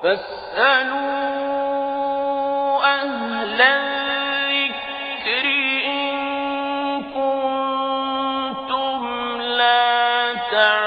فاسألوا أهل الذكر إن كنتم لا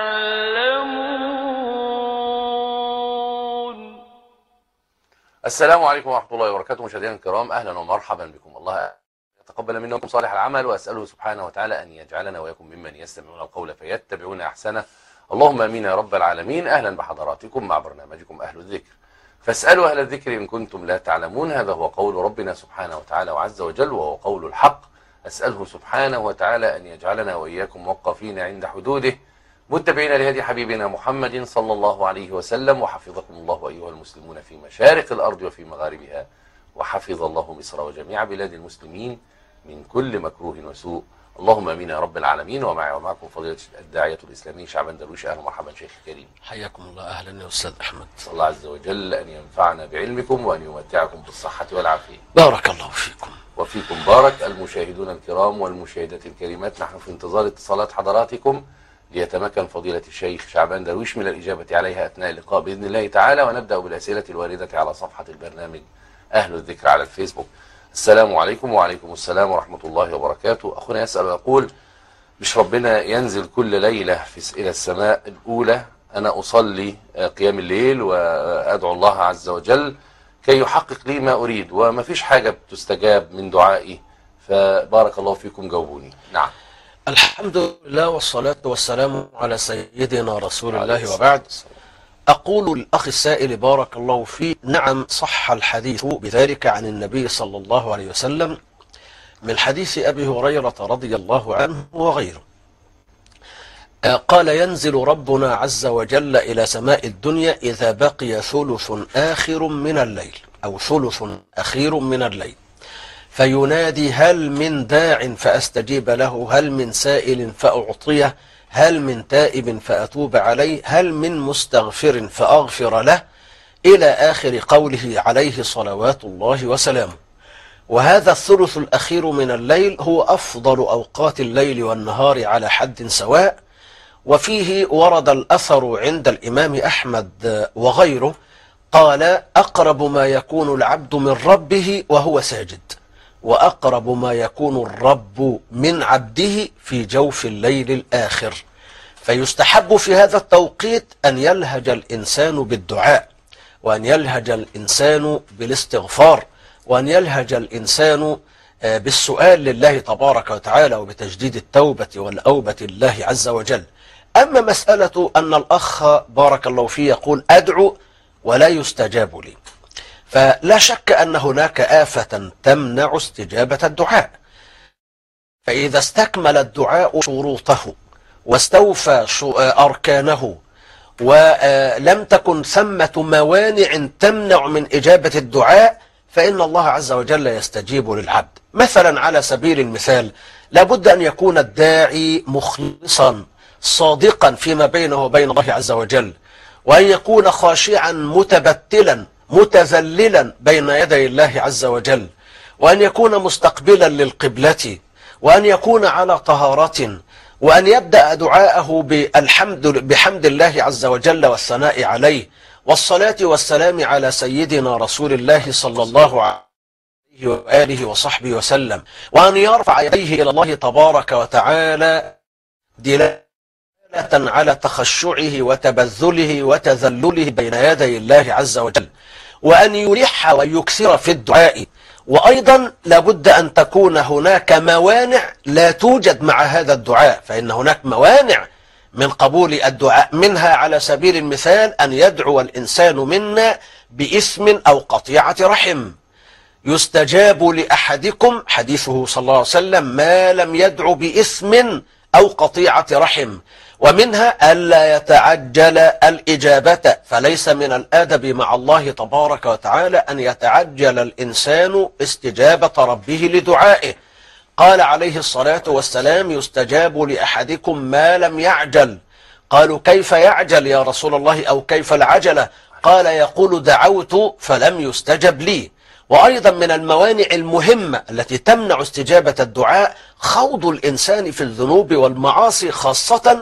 تعلمون. السلام عليكم ورحمة الله وبركاته. مشاهدينا الكرام، أهلا ومرحبا بكم. الله يتقبل منا ومنكم صالح العمل، وأسأله سبحانه وتعالى أن يجعلنا وإياكم ممن يستمعون القول فيتبعون أحسنه. اللهم آمين يا رب العالمين. أهلا بحضراتكم مع برنامجكم أهل الذكر. فاسألوا أهل الذكر إن كنتم لا تعلمون. هذا هو قول ربنا سبحانه وتعالى وعز وجل، وهو قول الحق. أسأله سبحانه وتعالى أن يجعلنا وإياكم موقفين عند حدوده، متبعين لهدي حبيبنا محمد صلى الله عليه وسلم. وحفظكم الله أيها المسلمون في مشارق الأرض وفي مغاربها، وحفظ الله مصر وجميع بلاد المسلمين من كل مكروه وسوء. اللهم امين يا رب العالمين. ومعي ومعكم فضيلة الداعية الإسلامي شعبان درويش. أهلا ومرحبا شيخ الكريم. حياكم الله. أهلا يا أستاذ أحمد. صلى الله عز وجل أن ينفعنا بعلمكم وأن يمتعكم بالصحة والعافية. بارك الله فيكم. وفيكم بارك. المشاهدون الكرام والمشاهدات الكريمات، نحن في انتظار اتصالات حضراتكم ليتمكن فضيلة الشيخ شعبان درويش من الإجابة عليها أثناء اللقاء بإذن الله تعالى. ونبدأ بالأسئلة الواردة على صفحة البرنامج أهل الذكر على الفيسبوك. السلام عليكم. وعليكم السلام ورحمة الله وبركاته. أخونا يسأل ويقول: مش ربنا ينزل كل ليلة إلى السماء الأولى؟ أنا أصلي قيام الليل وأدعو الله عز وجل كي يحقق لي ما أريد، وما فيش حاجة بتستجاب من دعائي، فبارك الله فيكم جاوبوني. نعم. الحمد لله والصلاة والسلام على سيدنا رسول الله، وبعد. أقول للأخ السائل بارك الله فيه: نعم، صح الحديث بذلك عن النبي صلى الله عليه وسلم من حديث أبي هريرة رضي الله عنه وغيره. قال: ينزل ربنا عز وجل إلى سماء الدنيا إذا بقي ثلث آخر من الليل، أو ثلث أخير من الليل، فينادي: هل من داع فأستجيب له؟ هل من سائل فأعطيه؟ هل من تائب فأتوب عليه؟ هل من مستغفر فأغفر له؟ إلى آخر قوله عليه صلوات الله وسلامه. وهذا الثلث الأخير من الليل هو أفضل أوقات الليل والنهار على حد سواء. وفيه ورد الأثر عند الإمام أحمد وغيره، قال: أقرب ما يكون العبد من ربه وهو ساجد، وأقرب ما يكون الرب من عبده في جوف الليل الآخر. فيستحب في هذا التوقيت أن يلهج الإنسان بالدعاء، وأن يلهج الإنسان بالاستغفار، وأن يلهج الإنسان بالسؤال لله تبارك وتعالى، وبتجديد التوبة والأوبة لله عز وجل. أما مسألة أن الأخ بارك الله فيه يقول: أدعو ولا يستجاب لي، فلا شك أن هناك آفة تمنع استجابة الدعاء. فإذا استكمل الدعاء شروطه واستوفى أركانه، ولم تكن ثمة موانع تمنع من إجابة الدعاء، فإن الله عز وجل يستجيب للعبد. مثلا على سبيل المثال، لابد أن يكون الداعي مخلصا صادقا فيما بينه وبين الله عز وجل، وأن يكون خاشعا متبتلا متذللا بين يدي الله عز وجل، وأن يكون مستقبلا للقبلة، وأن يكون على طهارة، وأن يبدأ دعاءه بحمد الله عز وجل والثناء عليه، والصلاة والسلام على سيدنا رسول الله صلى الله عليه وآله وصحبه وسلم، وأن يرفع يديه إلى الله تبارك وتعالى دلالة على تخشعه وتبذله وتذلله بين يدي الله عز وجل، وأن يلح ويكثر في الدعاء. وأيضا لابد أن تكون هناك موانع لا توجد مع هذا الدعاء، فإن هناك موانع من قبول الدعاء، منها على سبيل المثال أن يدعو الإنسان منا بإثم أو قطيعة رحم. يستجاب لأحدكم، حديثه صلى الله عليه وسلم، ما لم يدعو بإثم أو قطيعة رحم. ومنها ألا يتعجل الإجابة، فليس من الأدب مع الله تبارك وتعالى أن يتعجل الإنسان استجابة ربه لدعائه. قال عليه الصلاة والسلام: يستجاب لأحدكم ما لم يعجل. قالوا: كيف يعجل يا رسول الله، أو كيف العجلة؟ قال: يقول: دعوت فلم يستجب لي. وأيضا من الموانع المهمة التي تمنع استجابة الدعاء خوض الإنسان في الذنوب والمعاصي، خاصة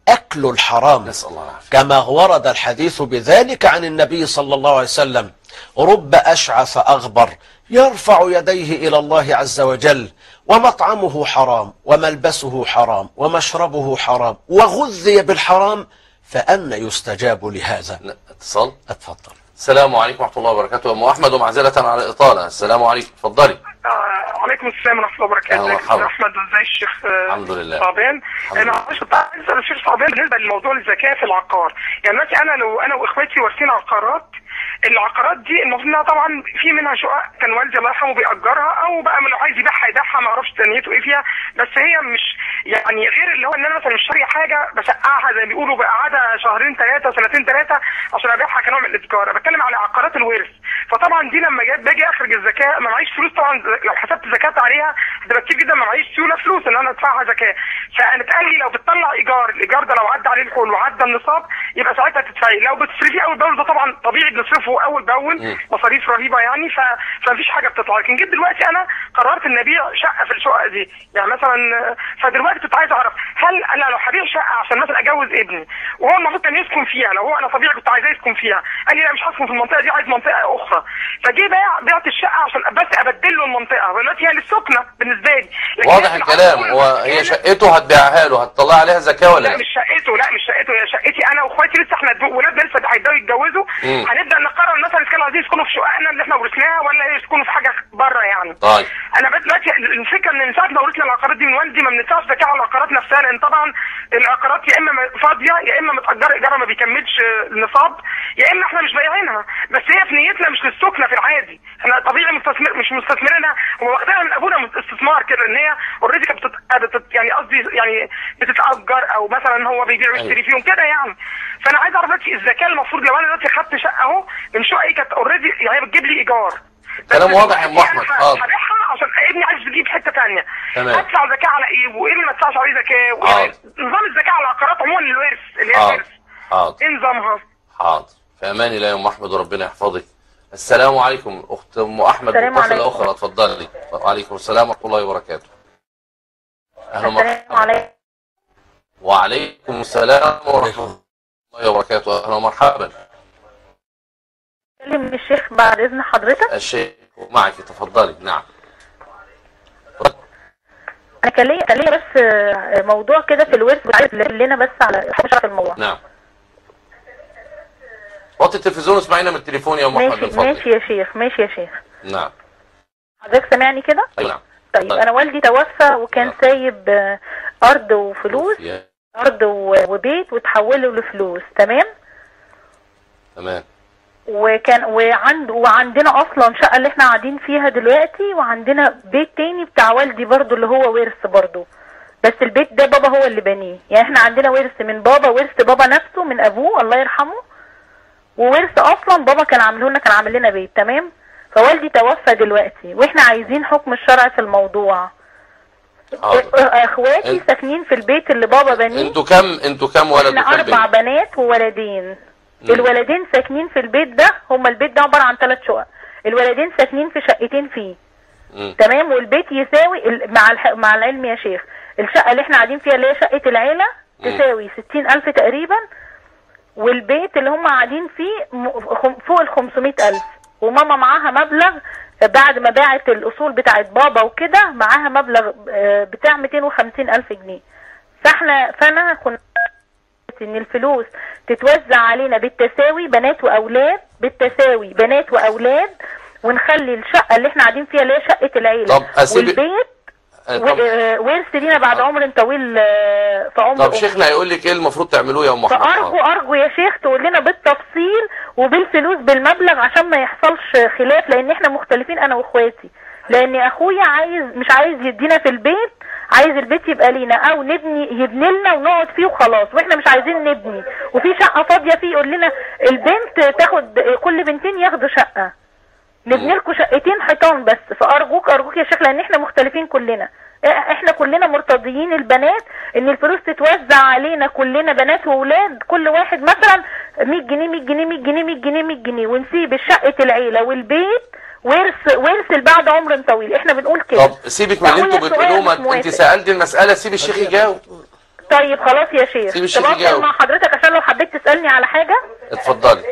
أكل الحرام، نسأل الله العافية. كما ورد الحديث بذلك عن النبي صلى الله عليه وسلم: رب أشعث أغبر يرفع يديه إلى الله عز وجل ومطعمه حرام وملبسه حرام ومشربه حرام وغذي بالحرام، فأن يستجاب لهذا؟ اتصال. اتفضل. السلام عليكم ورحمة الله وبركاته. أم أحمد، ومعذرة على الإطالة. السلام عليكم، اتفضلي. وعليكم السلام ورحمه الله وبركاته. أهلا مرحبا. احمد، ازي الشيخ الحمد لله. صعبان. انا كنت عايز اسال الشيخ صعبان بالنسبه لموضوع الزكاه في العقار. يعني دلوقتي لو انا واخواتي وارثين عقارات، العقارات دي المفروض انها طبعا في منها شقق كان والدي الله يرحمه بيأجرها، او بقى لو عايز يبيعها يبيعها، ما اعرفش تنيته ايه فيها، بس هي مش يعني غير اللي هو ان انا مثلا مش شاري حاجه بسقعها زي ما بيقولوا بقعدها شهرين ثلاثه سنتين ثلاثه عشان ابيعها كنوع من الاتجار. انا بتكلم على عقارات الورث. فطبعا دي لما باجي اخرج الزكاه ما معيش فلوس طبعا، لو حسبت زكاه عليها هتبقى كتير جدا، ما معيش سيوله فلوس ان انا ادفعها زكاه. فانا اتقال لي لو بتطلع ايجار، الايجار ده لو عدى عليه الحول وعدى النصاب يبقى ساعتها تدفعي، لو بتصرفيه اول باول ده طبعا طبيعي بنصرفه اول باول مصاريف رهيبه يعني، فمفيش حاجه بتطلع. لكن جيت دلوقتي انا قررت ان ابيع شقه في الشقه دي يعني مثلا، فدلوقتي كنت عايز اعرف هل انا لو هبيع شقه عشان مثلا اجوز ابني وهو المفروض كان يسكن فيها، لو هو انا طبيعي كنت عايزاه يسكن فيها، قال لي لا مش هسكن في المنطقه دي، عايز منطقه اخرى، فجي بعت الشقه عشان بس ابدل له المنطقه، دلوقتي هي للسكنه بالنسبه لي. واضح الكلام. هي شقته هتبيعها له، هتطلع عليها زكاه ولا لا؟ لا مش شقته، هي شقتي انا واخواتي، لسه احنا ولادنا لسه هيبداوا يتجوزوا، هنبدا نقرر مثلا اذا كانوا عايزين يسكنوا في شققنا اللي احنا ورثناها ولا يسكنوا في حاجه بره يعني. طيب انا دلوقتي الفكره ان من ساعه ما ورثنا العقارات دي من والدي ما بندفعش زكاه على العقارات نفسها، لان طبعا العقارات يا اما فاضيه يا اما متاجره ايجارها ما بيكملش النصاب، يا اما احنا مش بايعينها، بس هي في نيتنا مش للسكنه في العادي، احنا طبيعي مش مستثمرينها، هم واخدينها من ابونا استثمار كده، ان هي اوريدي كانت يعني قصدي يعني بتتاجر او مثلا هو بيبيع ويشتري فيهم كده يعني. فانا عايز اعرف دلوقتي الزكاه المفروض لو انا دلوقتي خدت شقه اهو من شقه كانت اوريدي يعني بتجيب لي ايجار، كلام واضح يا ام احمد. هبيعها عشان ابني عايز يجيب حته ثانيه، ادفع زكاه على ايه وايه اللي ما ادفعش عليه زكاه، نظام الزكاه على العقارات عموما للورث اللي هي الورث ايه نظامها؟ حاضر، في امان الله يا ام احمد وربنا يحفظك. السلام عليكم اخت ام احمد، متصله اخرى اتفضلي. وعليكم السلام ورحمه الله وبركاته. اهلا ومرحبا. وعليكم السلام ورحمه الله وبركاته. اهلا ومرحبا. كلم الشيخ بعد اذن حضرتك. الشيخ معك، تفضلي. نعم. انا كان ليا بس موضوع كده في الورث، عايز لنا بس على حاجه الموضوع. نعم. وطي التلفزيون واسمعينا من التليفون يا ام احمد. ماشي يا شيخ، ماشي يا شيخ. نعم. حضرتك سامعني كده؟ ايوه نعم. طيب انا والدي توفى وكان سايب ارض وفلوس، ارض وبيت وتحولوا لفلوس، تمام؟ تمام. وعندنا اصلا شقه اللي احنا قاعدين فيها دلوقتي، وعندنا بيت تاني بتاع والدي برضو اللي هو ورث برضو، بس البيت ده بابا هو اللي بنيه، يعني احنا عندنا ورث من بابا، ورث بابا نفسه من ابوه الله يرحمه، وورث اصلا بابا كان عامل لنا بيت، تمام؟ فوالدي توفى دلوقتي واحنا عايزين حكم الشرع في الموضوع. اخواتي ساكنين في البيت اللي بابا بنيه. انتوا كام ولد؟ احنا 4 بنات وولدين. الولدين ساكنين في البيت ده، هما البيت ده عباره عن 3 شقق، الولدين ساكنين في شقتين فيه، تمام؟ والبيت يساوي مع العلم يا شيخ، الشقه اللي احنا قاعدين فيها اللي هي شقه العيله تساوي 60,000 تقريبا، والبيت اللي هم قاعدين فيه فوق 500,000، وماما معاها مبلغ بعد ما باعت الاصول بتاعت بابا وكده، معاها مبلغ بتاع 250,000 جنيه. فانا كنت ان الفلوس تتوزع علينا بالتساوي، بنات واولاد، بالتساوي بنات واولاد، ونخلي الشقه اللي احنا قاعدين فيها اللي هي شقه العيله والبيت ورث لينا بعد عمر طويل في عمر. طب شيخنا هيقول لك ايه المفروض تعملوه يا ام احمد؟ فارجو يا شيخ تقول لنا بالتفصيل وبالفلوس بالمبلغ عشان ما يحصلش خلاف، لان احنا مختلفين انا واخواتي، لان اخويا مش عايز يدينا في البيت، عايز البيت يبقى لينا او يبني لنا ونقعد فيه وخلاص، واحنا مش عايزين نبني، وفي شقه فاضيه فيه يقول لنا البنت تاخد كل بنتين ياخدوا شقه، نبني لكم شقتين حيطان بس. فارجوك يا شيخ، لان احنا مختلفين كلنا، احنا كلنا مرتضيين البنات ان الفلوس تتوزع علينا كلنا بنات واولاد، كل واحد مثلا 100 جنيه 100 جنيه 100 جنيه 100 جنيه 100 جنيه، ونسيب شقه العيله والبيت ورث بعد عمر طويل. احنا بنقول كده. طب سيبك من اللي انتوا بتقولوه، انت سالت المساله، سيب الشيخ يجاوب. طيب خلاص يا شيخ، سيب الشيخ طب افضل يجاوب. مع حضرتك عشان لو حبيت تسالني على حاجه. اتفضلي.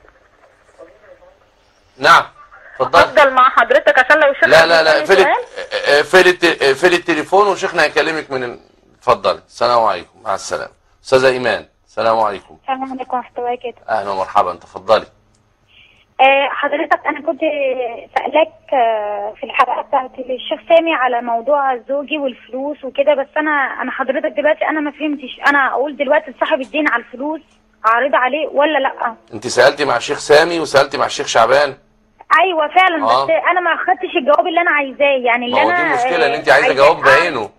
نعم اتفضلي. افضل مع حضرتك عشان لو الشيخ لا سؤال. اقفلي التليفون وشيخنا هيكلمك من اتفضلي. السلام عليكم. مع السلامه. استاذه ايمان السلام عليكم. السلام عليكم ورحمة الله وبركاته. اهلا ومرحبا تفضلي. حضرتك أنا كنت سألك في الحلقة بتاعت الشيخ سامي على موضوع زوجي والفلوس وكده، بس أنا حضرتك دلوقتي أنا ما فهمتش، أنا أقول دلوقتي لصاحب الدين على الفلوس أعرض عليه ولا لأ؟ انت سالتي مع الشيخ سامي وسالتي مع الشيخ شعبان. أيوه فعلا. بس أنا ما أخدتش الجواب اللي أنا عايزاه، يعني اللي ما هو أنا دي المشكله ان انت عايزه جواب بعينه.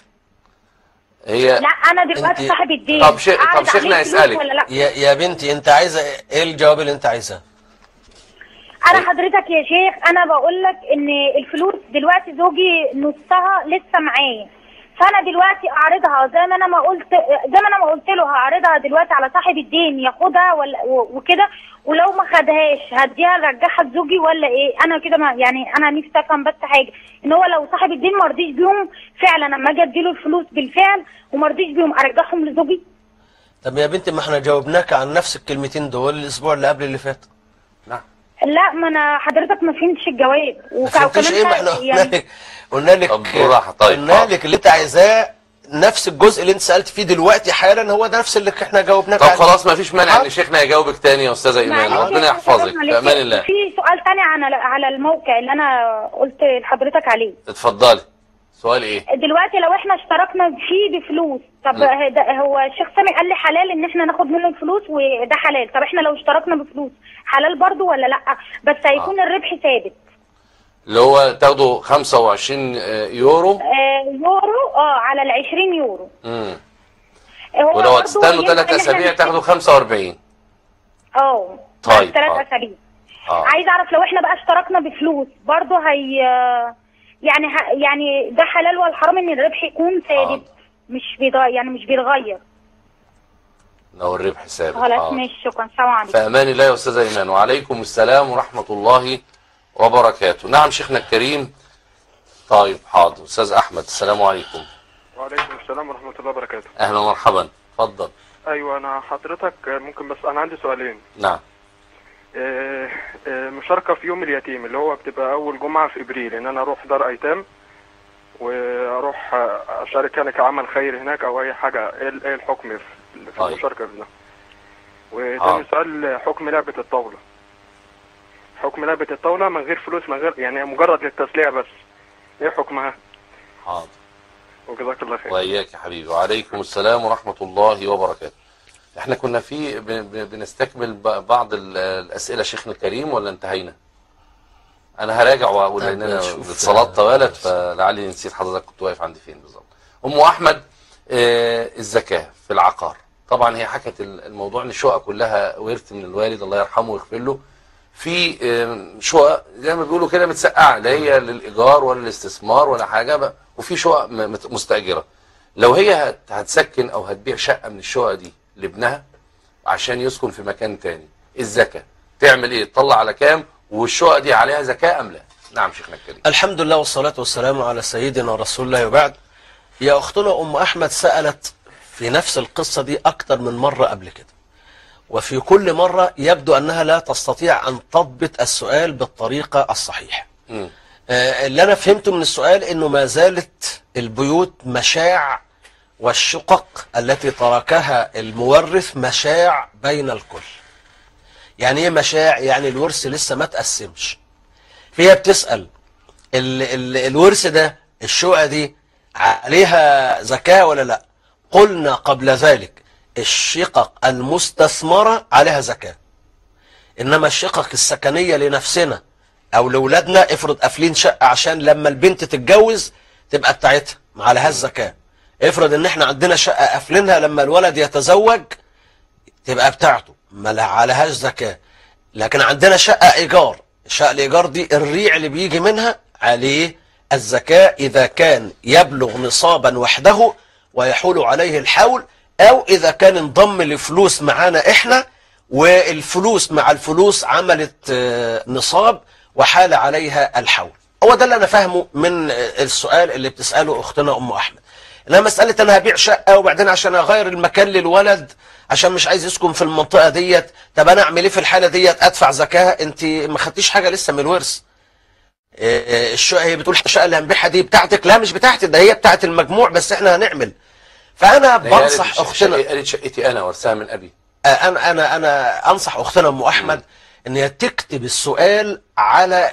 هي لا أنا دلوقتي صاحب الدين. طب شيخنا يسألك. يا بنتي انت عايزه ايه الجواب اللي انت عايزاه؟ انا حضرتك يا شيخ انا بقول لك ان الفلوس دلوقتي زوجي نصها لسه معايا، فانا دلوقتي اعرضها زي ما انا ما قلت له هعرضها دلوقتي على صاحب الدين ياخدها وكده، ولو ما خدهاش هديها ارجعها لزوجي ولا ايه؟ انا كده يعني انا نفسي افهم بس حاجه، ان هو لو صاحب الدين ما رضيش بيهم فعلا اما اجي اديله الفلوس بالفعل وما رضيش بيهم ارجعهم لزوجي؟ طب يا بنتي ما احنا جاوبناك عن نفس الكلمتين دول الاسبوع اللي قبل اللي فات. نعم. لا ما انا حضرتك ما فهمتش الجواب. ما فهمتش ايه؟ ما احنا قلنا لك طب بالراحه. طيب قلنا لك اللي انت عايزاه نفس الجزء اللي انت سالت فيه دلوقتي حالا هو ده نفس اللي احنا جاوبناك طب عليه. خلاص ما فيش مانع ان شيخنا يجاوبك تاني يا استاذه ايمان. ربنا يحفظك في امان الله. في سؤال تاني على الموقع اللي انا قلت لحضرتك عليه. اتفضلي. سؤال ايه؟ دلوقتي لو احنا اشتركنا فيه بفلوس، طب هو الشيخ سامي قال لي حلال ان احنا ناخد منه الفلوس وده حلال، طب احنا لو اشتركنا بفلوس حلال برضو ولا لا؟ بس هيكون الربح ثابت. اللي هو تاخدوا 25 يورو. يورو على ال 20 يورو. ولو هتستنوا 3 اسابيع تاخدوا 45. طيب 3 اسابيع. عايز اعرف لو احنا بقى اشتركنا بفلوس برضو يعني ده حلال ولا حرام ان الربح يكون ثابت مش بيتغير؟ لو الربح ثابت. خلاص ماشي شكرا. السلام عليكم. في امان الله يا استاذه ايمان. وعليكم السلام ورحمه الله وبركاته. نعم شيخنا الكريم. طيب حاضر. استاذ احمد السلام عليكم. وعليكم السلام ورحمه الله وبركاته. اهلا ومرحبا. اتفضل. ايوه انا حضرتك ممكن بس انا عندي سؤالين. نعم. مشاركه في يوم اليتيم اللي هو بتبقى اول جمعه في ابريل، ان انا اروح دار ايتام واروح اشارك يعني كعمل خير هناك او اي حاجه، ايه الحكم في المشاركه في ده؟ وتاني سؤال حكم لعبه الطاوله. حكم لعبه الطاوله من غير فلوس، من غير يعني مجرد للتسليه بس، ايه حكمها؟ حاضر. وجزاك الله خير. واياك يا حبيبي. وعليكم السلام ورحمه الله وبركاته. احنا كنا بنستكمل بعض الاسئله شيخنا الكريم ولا انتهينا؟ انا هراجع واقول ان انا الاتصالات طوالت فلعلي نسيت حضرتك كنت واقف عند فين بالظبط. ام احمد الزكاه في العقار. طبعا هي حكت الموضوع ان الشقق كلها ورث من الوالد الله يرحمه ويغفر له. في شقق زي ما بيقولوا كده متسقعه، لا هي للايجار ولا الاستثمار ولا حاجه، وفي شقق مستاجره. لو هي هتسكن او هتبيع شقه من الشقق دي لابنها عشان يسكن في مكان تاني، الزكاه تعمل ايه؟ تطلع على كام؟ والشقق دي عليها زكاه ام لا؟ نعم شيخنا الكريم. الحمد لله والصلاه والسلام على سيدنا رسول الله وبعد. يا اختنا ام احمد سالت في نفس القصه دي اكتر من مره قبل كده، وفي كل مره يبدو انها لا تستطيع ان تضبط السؤال بالطريقه الصحيحه. اللي انا فهمته من السؤال انه ما زالت البيوت مشاع، والشقق التي تركها المورث مشاع بين الكل. يعني ايه مشاع؟ يعني الورث لسه ما تقسمش. فهي بتسأل الورث ده الشقة دي عليها زكاة ولا لا؟ قلنا قبل ذلك الشقق المستثمرة عليها زكاة، انما الشقق السكنية لنفسنا او لولادنا، افرض قافلين شقة عشان لما البنت تتجوز تبقى بتاعتها ما عليهاش زكاة. افرض ان احنا عندنا شقة قافلينها لما الولد يتزوج تبقى بتاعته ما عليهاش زكاة. لكن عندنا شقة ايجار، الشقة الايجار دي الريع اللي بيجي منها عليه الزكاة اذا كان يبلغ نصابا وحده ويحول عليه الحول، او اذا كان انضم لفلوس معانا احنا والفلوس مع الفلوس عملت نصاب وحال عليها الحول. هو ده اللي انا فاهمه من السؤال اللي بتسأله اختنا ام احمد. انما مساله انا هبيع شقه وبعدين عشان اغير المكان للولد عشان مش عايز يسكن في المنطقه ديت، طب انا اعمل ايه في الحاله ديت؟ ادفع زكاه؟ انت ما خدتيش حاجه لسه من الورث. الشقه هي بتقول الشقه اللي هنبيعها دي بتاعتك، لا مش بتاعتي، ده هي بتاعت المجموع بس احنا هنعمل. فانا بنصح اختنا، قالت شقتي انا ورثها من ابي. انا انصح اختنا ام احمد ان هي تكتب السؤال على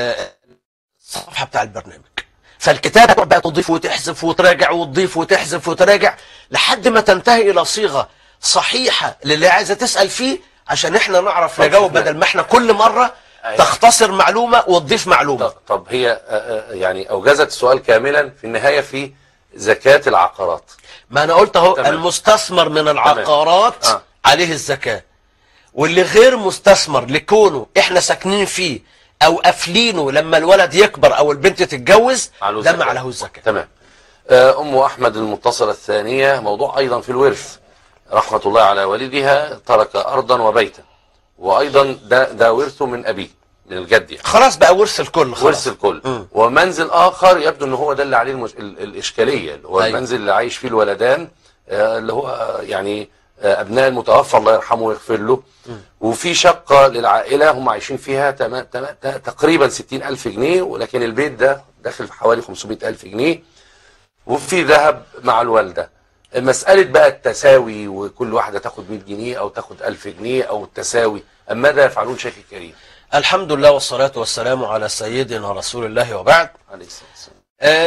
الصفحه بتاع البرنامج، فالكتابه تقعد بقى تضيف وتحذف وتراجع وتضيف وتحذف وتراجع لحد ما تنتهي الى صيغه صحيحه للي عايزه تسال فيه، عشان احنا نعرف نجاوب بدل ما احنا كل مره تختصر معلومه وتضيف معلومه. طب هي يعني اوجزت السؤال كاملا في النهايه في زكاه العقارات. ما انا قلت اهو المستثمر من العقارات عليه الزكاه، واللي غير مستثمر لكونه احنا ساكنين فيه او قافلينه لما الولد يكبر او البنت تتجوز ده ما عليه الزكاه. تمام. ام احمد المتصله الثانيه، موضوع ايضا في الورث. رحمه الله على والدها ترك ارضا وبيتا، وايضا ده ورثه من ابيه من الجد يعني. خلاص بقى ورث الكل، خلاص ورث الكل. ومنزل اخر يبدو ان هو ده اللي عليه الاشكاليه، اللي هو المنزل اللي عايش فيه الولدان، اللي هو يعني ابناء المتوفى الله يرحمه ويغفر له. وفي شقه للعائله هم عايشين فيها تقريبا 60,000 جنيه، ولكن البيت ده داخل في حوالي 500,000 جنيه، وفي ذهب مع الوالده. مساله بقى التساوي وكل واحده تاخد 100 جنيه او تاخد 1000 جنيه او التساوي، ماذا يفعلون شيخ الكريم؟ الحمد لله والصلاه والسلام على سيدنا رسول الله وبعد. عليه الصلاه والسلام.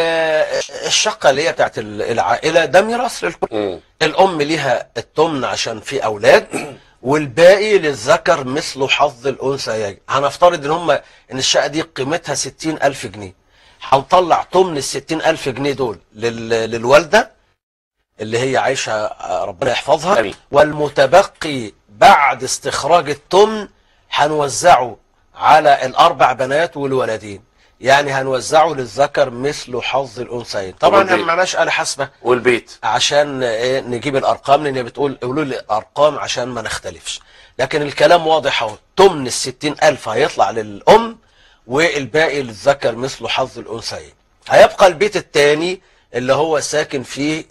الشقه اللي هي بتاعت العائله ده ميراث للكل. الام ليها الثمن عشان في اولاد، والباقي للذكر مثل حظ الانثيين. هنفترض ان الشقه دي قيمتها 60,000 جنيه، هنطلع ثمن ال 60,000 جنيه دول للوالده اللي هي عايشه ربنا يحفظها. أمين. والمتبقي بعد استخراج الثمن هنوزعه على الاربع بنات والولدين، يعني هنوزعه للذكر مثل حظ الانثيين. طبعا احنا معناش آلة حاسبة والبيت عشان نجيب الارقام، لان بتقول قولوا لي ارقام عشان ما نختلفش، لكن الكلام واضح اهو. ثمن ال 60,000 هيطلع للام والباقي للذكر مثل حظ الانثيين. هيبقى البيت الثاني اللي هو ساكن فيه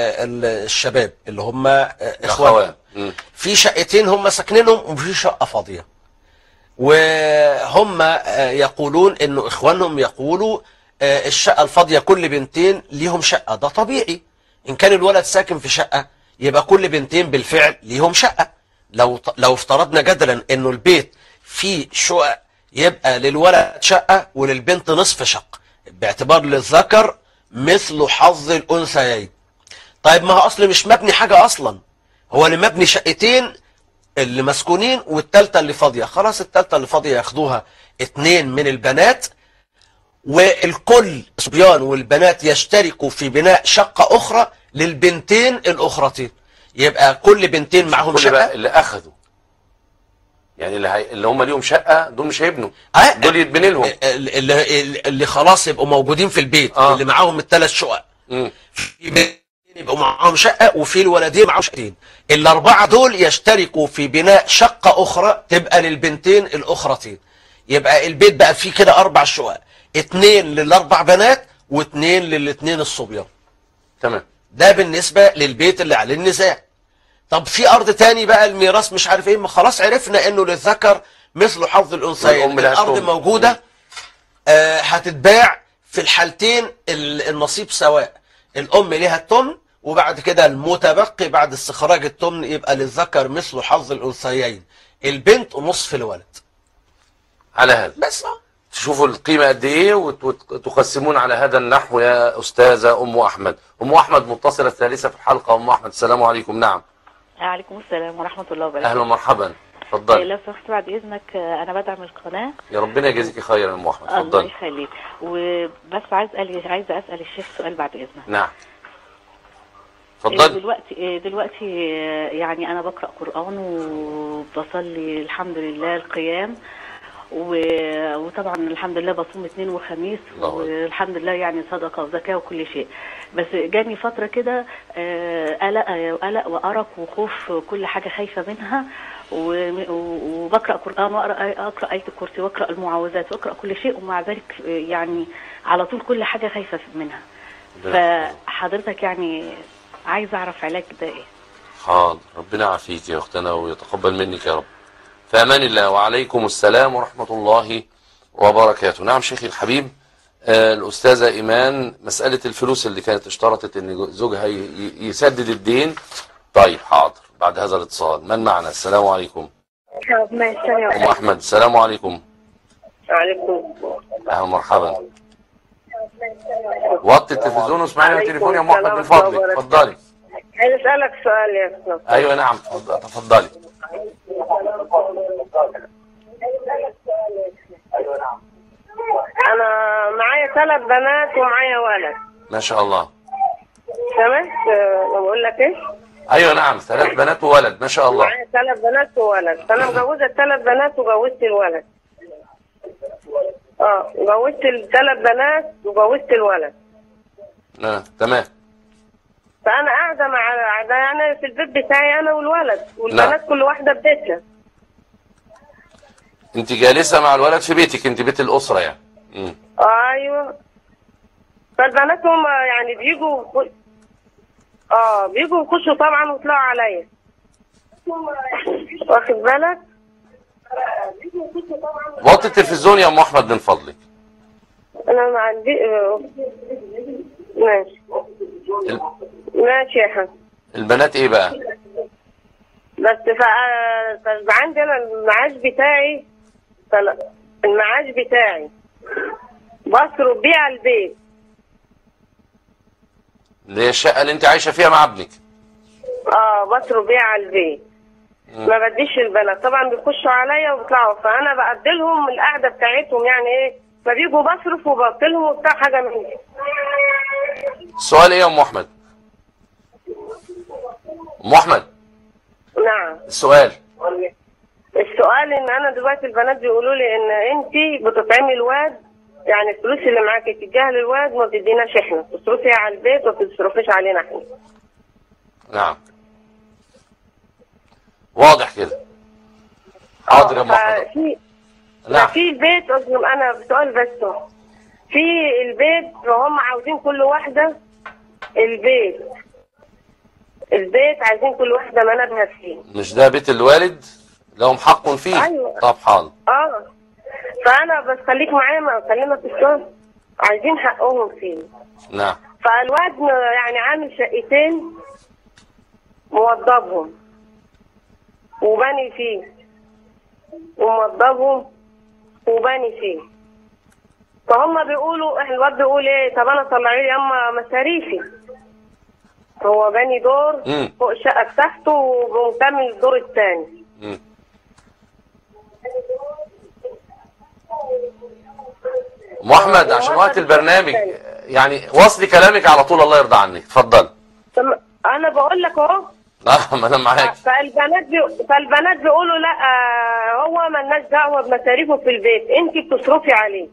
الشباب اللي هم اخوان، في شقتين هم ساكنينهم وفي شقه فاضيه، وهم يقولون انه اخوانهم يقولوا الشقه الفاضيه كل بنتين ليهم شقه. ده طبيعي، ان كان الولد ساكن في شقه يبقى كل بنتين بالفعل ليهم شقه. لو افترضنا جدلا انه البيت فيه شقق يبقى للولد شقه وللبنت نصف شقه، باعتبار للذكر مثل حظ الانثيين. طيب ما هو اصل مش مبني حاجه اصلا، هو اللي مبني شقتين اللي مسكونين والتالتة اللي فاضية. خلاص التالتة اللي فاضية ياخدوها 2 من البنات، والكل الصبيان والبنات يشتركوا في بناء شقة أخرى للبنتين الأخرتين، يبقى كل بنتين معهم شقة. بقى اللي أخذوا يعني اللي هم ليهم شقة دول مش هيبنوا، دول يتبني لهم. اللي خلاص يبقوا موجودين في البيت اللي معاهم ال3 شقق، يبقوا معاهم شقة وفي الولدين معاهم شقتين. ال4 دول يشتركوا في بناء شقة أخرى تبقى للبنتين الأخرتين، يبقى البيت بقى فيه كده 4 شقق، 2 لل4 بنات و2 لل2 الصبيان. تمام. ده بالنسبة للبيت اللي عليه النزاع. طب في أرض تاني بقى الميراث مش عارف ايه، ما خلاص عرفنا انه للذكر مثل حظ الأنثيين. الأرض موجودة، هتتباع في الحالتين النصيب سواء. الأم ليها الثمن، وبعد كده المتبقي بعد استخراج الثمن يبقى للذكر مثل حظ الأنثيين، البنت نصف الولد. على هذا بس تشوفوا القيمة قد ايه وتقسمون على هذا النحو. يا أستاذة أم أحمد. أم أحمد متصلة الثالثة في الحلقة. أم أحمد السلام عليكم. نعم. وعليكم السلام ورحمة الله وبركاته. أهلا ومرحبا. اتفضلي. لو سمحت بعد إذنك أنا بدعم القناة. يا ربنا يجازيكي خيرا يا أم أحمد. اتفضلي. الله يخليك. وبس عايزة أسأل الشيخ سؤال بعد إذنك. نعم. اتفضلي. دلوقتي يعني أنا بقرأ قرآن وبصلي الحمد لله القيام، وطبعا الحمد لله بصوم اثنين وخميس، والحمد لله يعني صدقه وزكاه وكل شيء. بس جاني فتره كده قلق وارق وخوف، كل حاجه خايفه منها، وبقرا قران واقرا ايه الكرسي واقرا المعوذات واقرا كل شيء، ومع ذلك يعني على طول كل حاجه خايفه منها. فحضرتك يعني عايزه اعرف علاج ده ايه؟ حاضر، ربنا يعافيك يا اختنا ويتقبل منك يا رب. في امان الله. وعليكم السلام ورحمه الله وبركاته. نعم شيخي الحبيب. الأستاذة إيمان، مسألة الفلوس اللي كانت اشترطت أن زوجها يسدد الدين. طيب حاضر، بعد هذا الاتصال من معنا؟ السلام عليكم. أم أحمد، السلام عليكم. وعليكم. أهلا ومرحبا. وطي التلفزيون واسمعيني من التليفون يا أم أحمد من فضلك. اتفضلي. عايز أسألك سؤال يا أستاذ. أيوة نعم تفضلي. أنا معايا 3 بنات ومعايا ولد. ما شاء الله. سمعت بقول لك إيه؟ أيوة نعم، 3 بنات وولد ما شاء الله. معايا 3 بنات وولد، فأنا مجوزة 3 بنات وجوزت الولد. جوزت 3 بنات وجوزت الولد. تمام. فأنا قاعدة مع يعني في البيت بتاعي أنا والولد، والبنات كل واحدة ببيتها. أنت جالسة مع الولد في بيتك، أنت بيت الأسرة يعني. ايوه. فالبنات هم يعني بيجوا يخشوا طبعا ويطلعوا عليا، واخد بالك؟ وطي التلفزيون يا ام احمد من فضلك. انا ما عندي. ماشي ماشي يا حبيبي. البنات ايه بقى؟ بس عندي انا المعاش بتاعي بصرف بيه على البيت. اللي هي الشقة اللي انت عايشة فيها مع ابنك؟ بصرف بيه على البيت. ما بديش البنات، طبعا بيخشوا عليا وبيطلعوا، فانا بقدلهم القعدة بتاعتهم، يعني ايه، ما بيجوا بصرف وبقدلهم وبتاع حاجة من دي. السؤال ايه يا ام احمد؟ ام احمد. نعم. السؤال ان انا دلوقتي البنات بيقولوا لي ان انت بتطعمي الواد، يعني الفلوس اللي معاكي تديها للواد ما بتديناش احنا، بتصرفي على البيت وما بتصرفيش علينا احنا. نعم واضح كده. حاضر يا ام احمد. نعم. في البيت انا بسؤال بس، في البيت هم عاوزين كل واحده البيت عايزين كل واحده منابها فيه. مش ده بيت الوالد لهم حق فيه؟ ايوه. طب حاضر. فانا بس خليك معايا، ما خلينا في الشغل، عايزين حقهم فيه. نعم. فالواد يعني عامل شقتين موضبهم وبني فيه، وموضبهم وبني فيه. فهم بيقولوا الواد بيقول ايه، طب انا طلعي لي ياما مصاريفي. هو بني دور فوق الشقه بتاعته ومكمل الدور الثاني. ام احمد عشان وقت البرنامج يعني واصلي كلامك على طول، الله يرضى عنك، اتفضل. انا بقول لك اهو. ما انا معاك. فالبنات بيقولوا لا، هو مالناش دعوه بمصاريفه في البيت، انت بتصرفي عليه.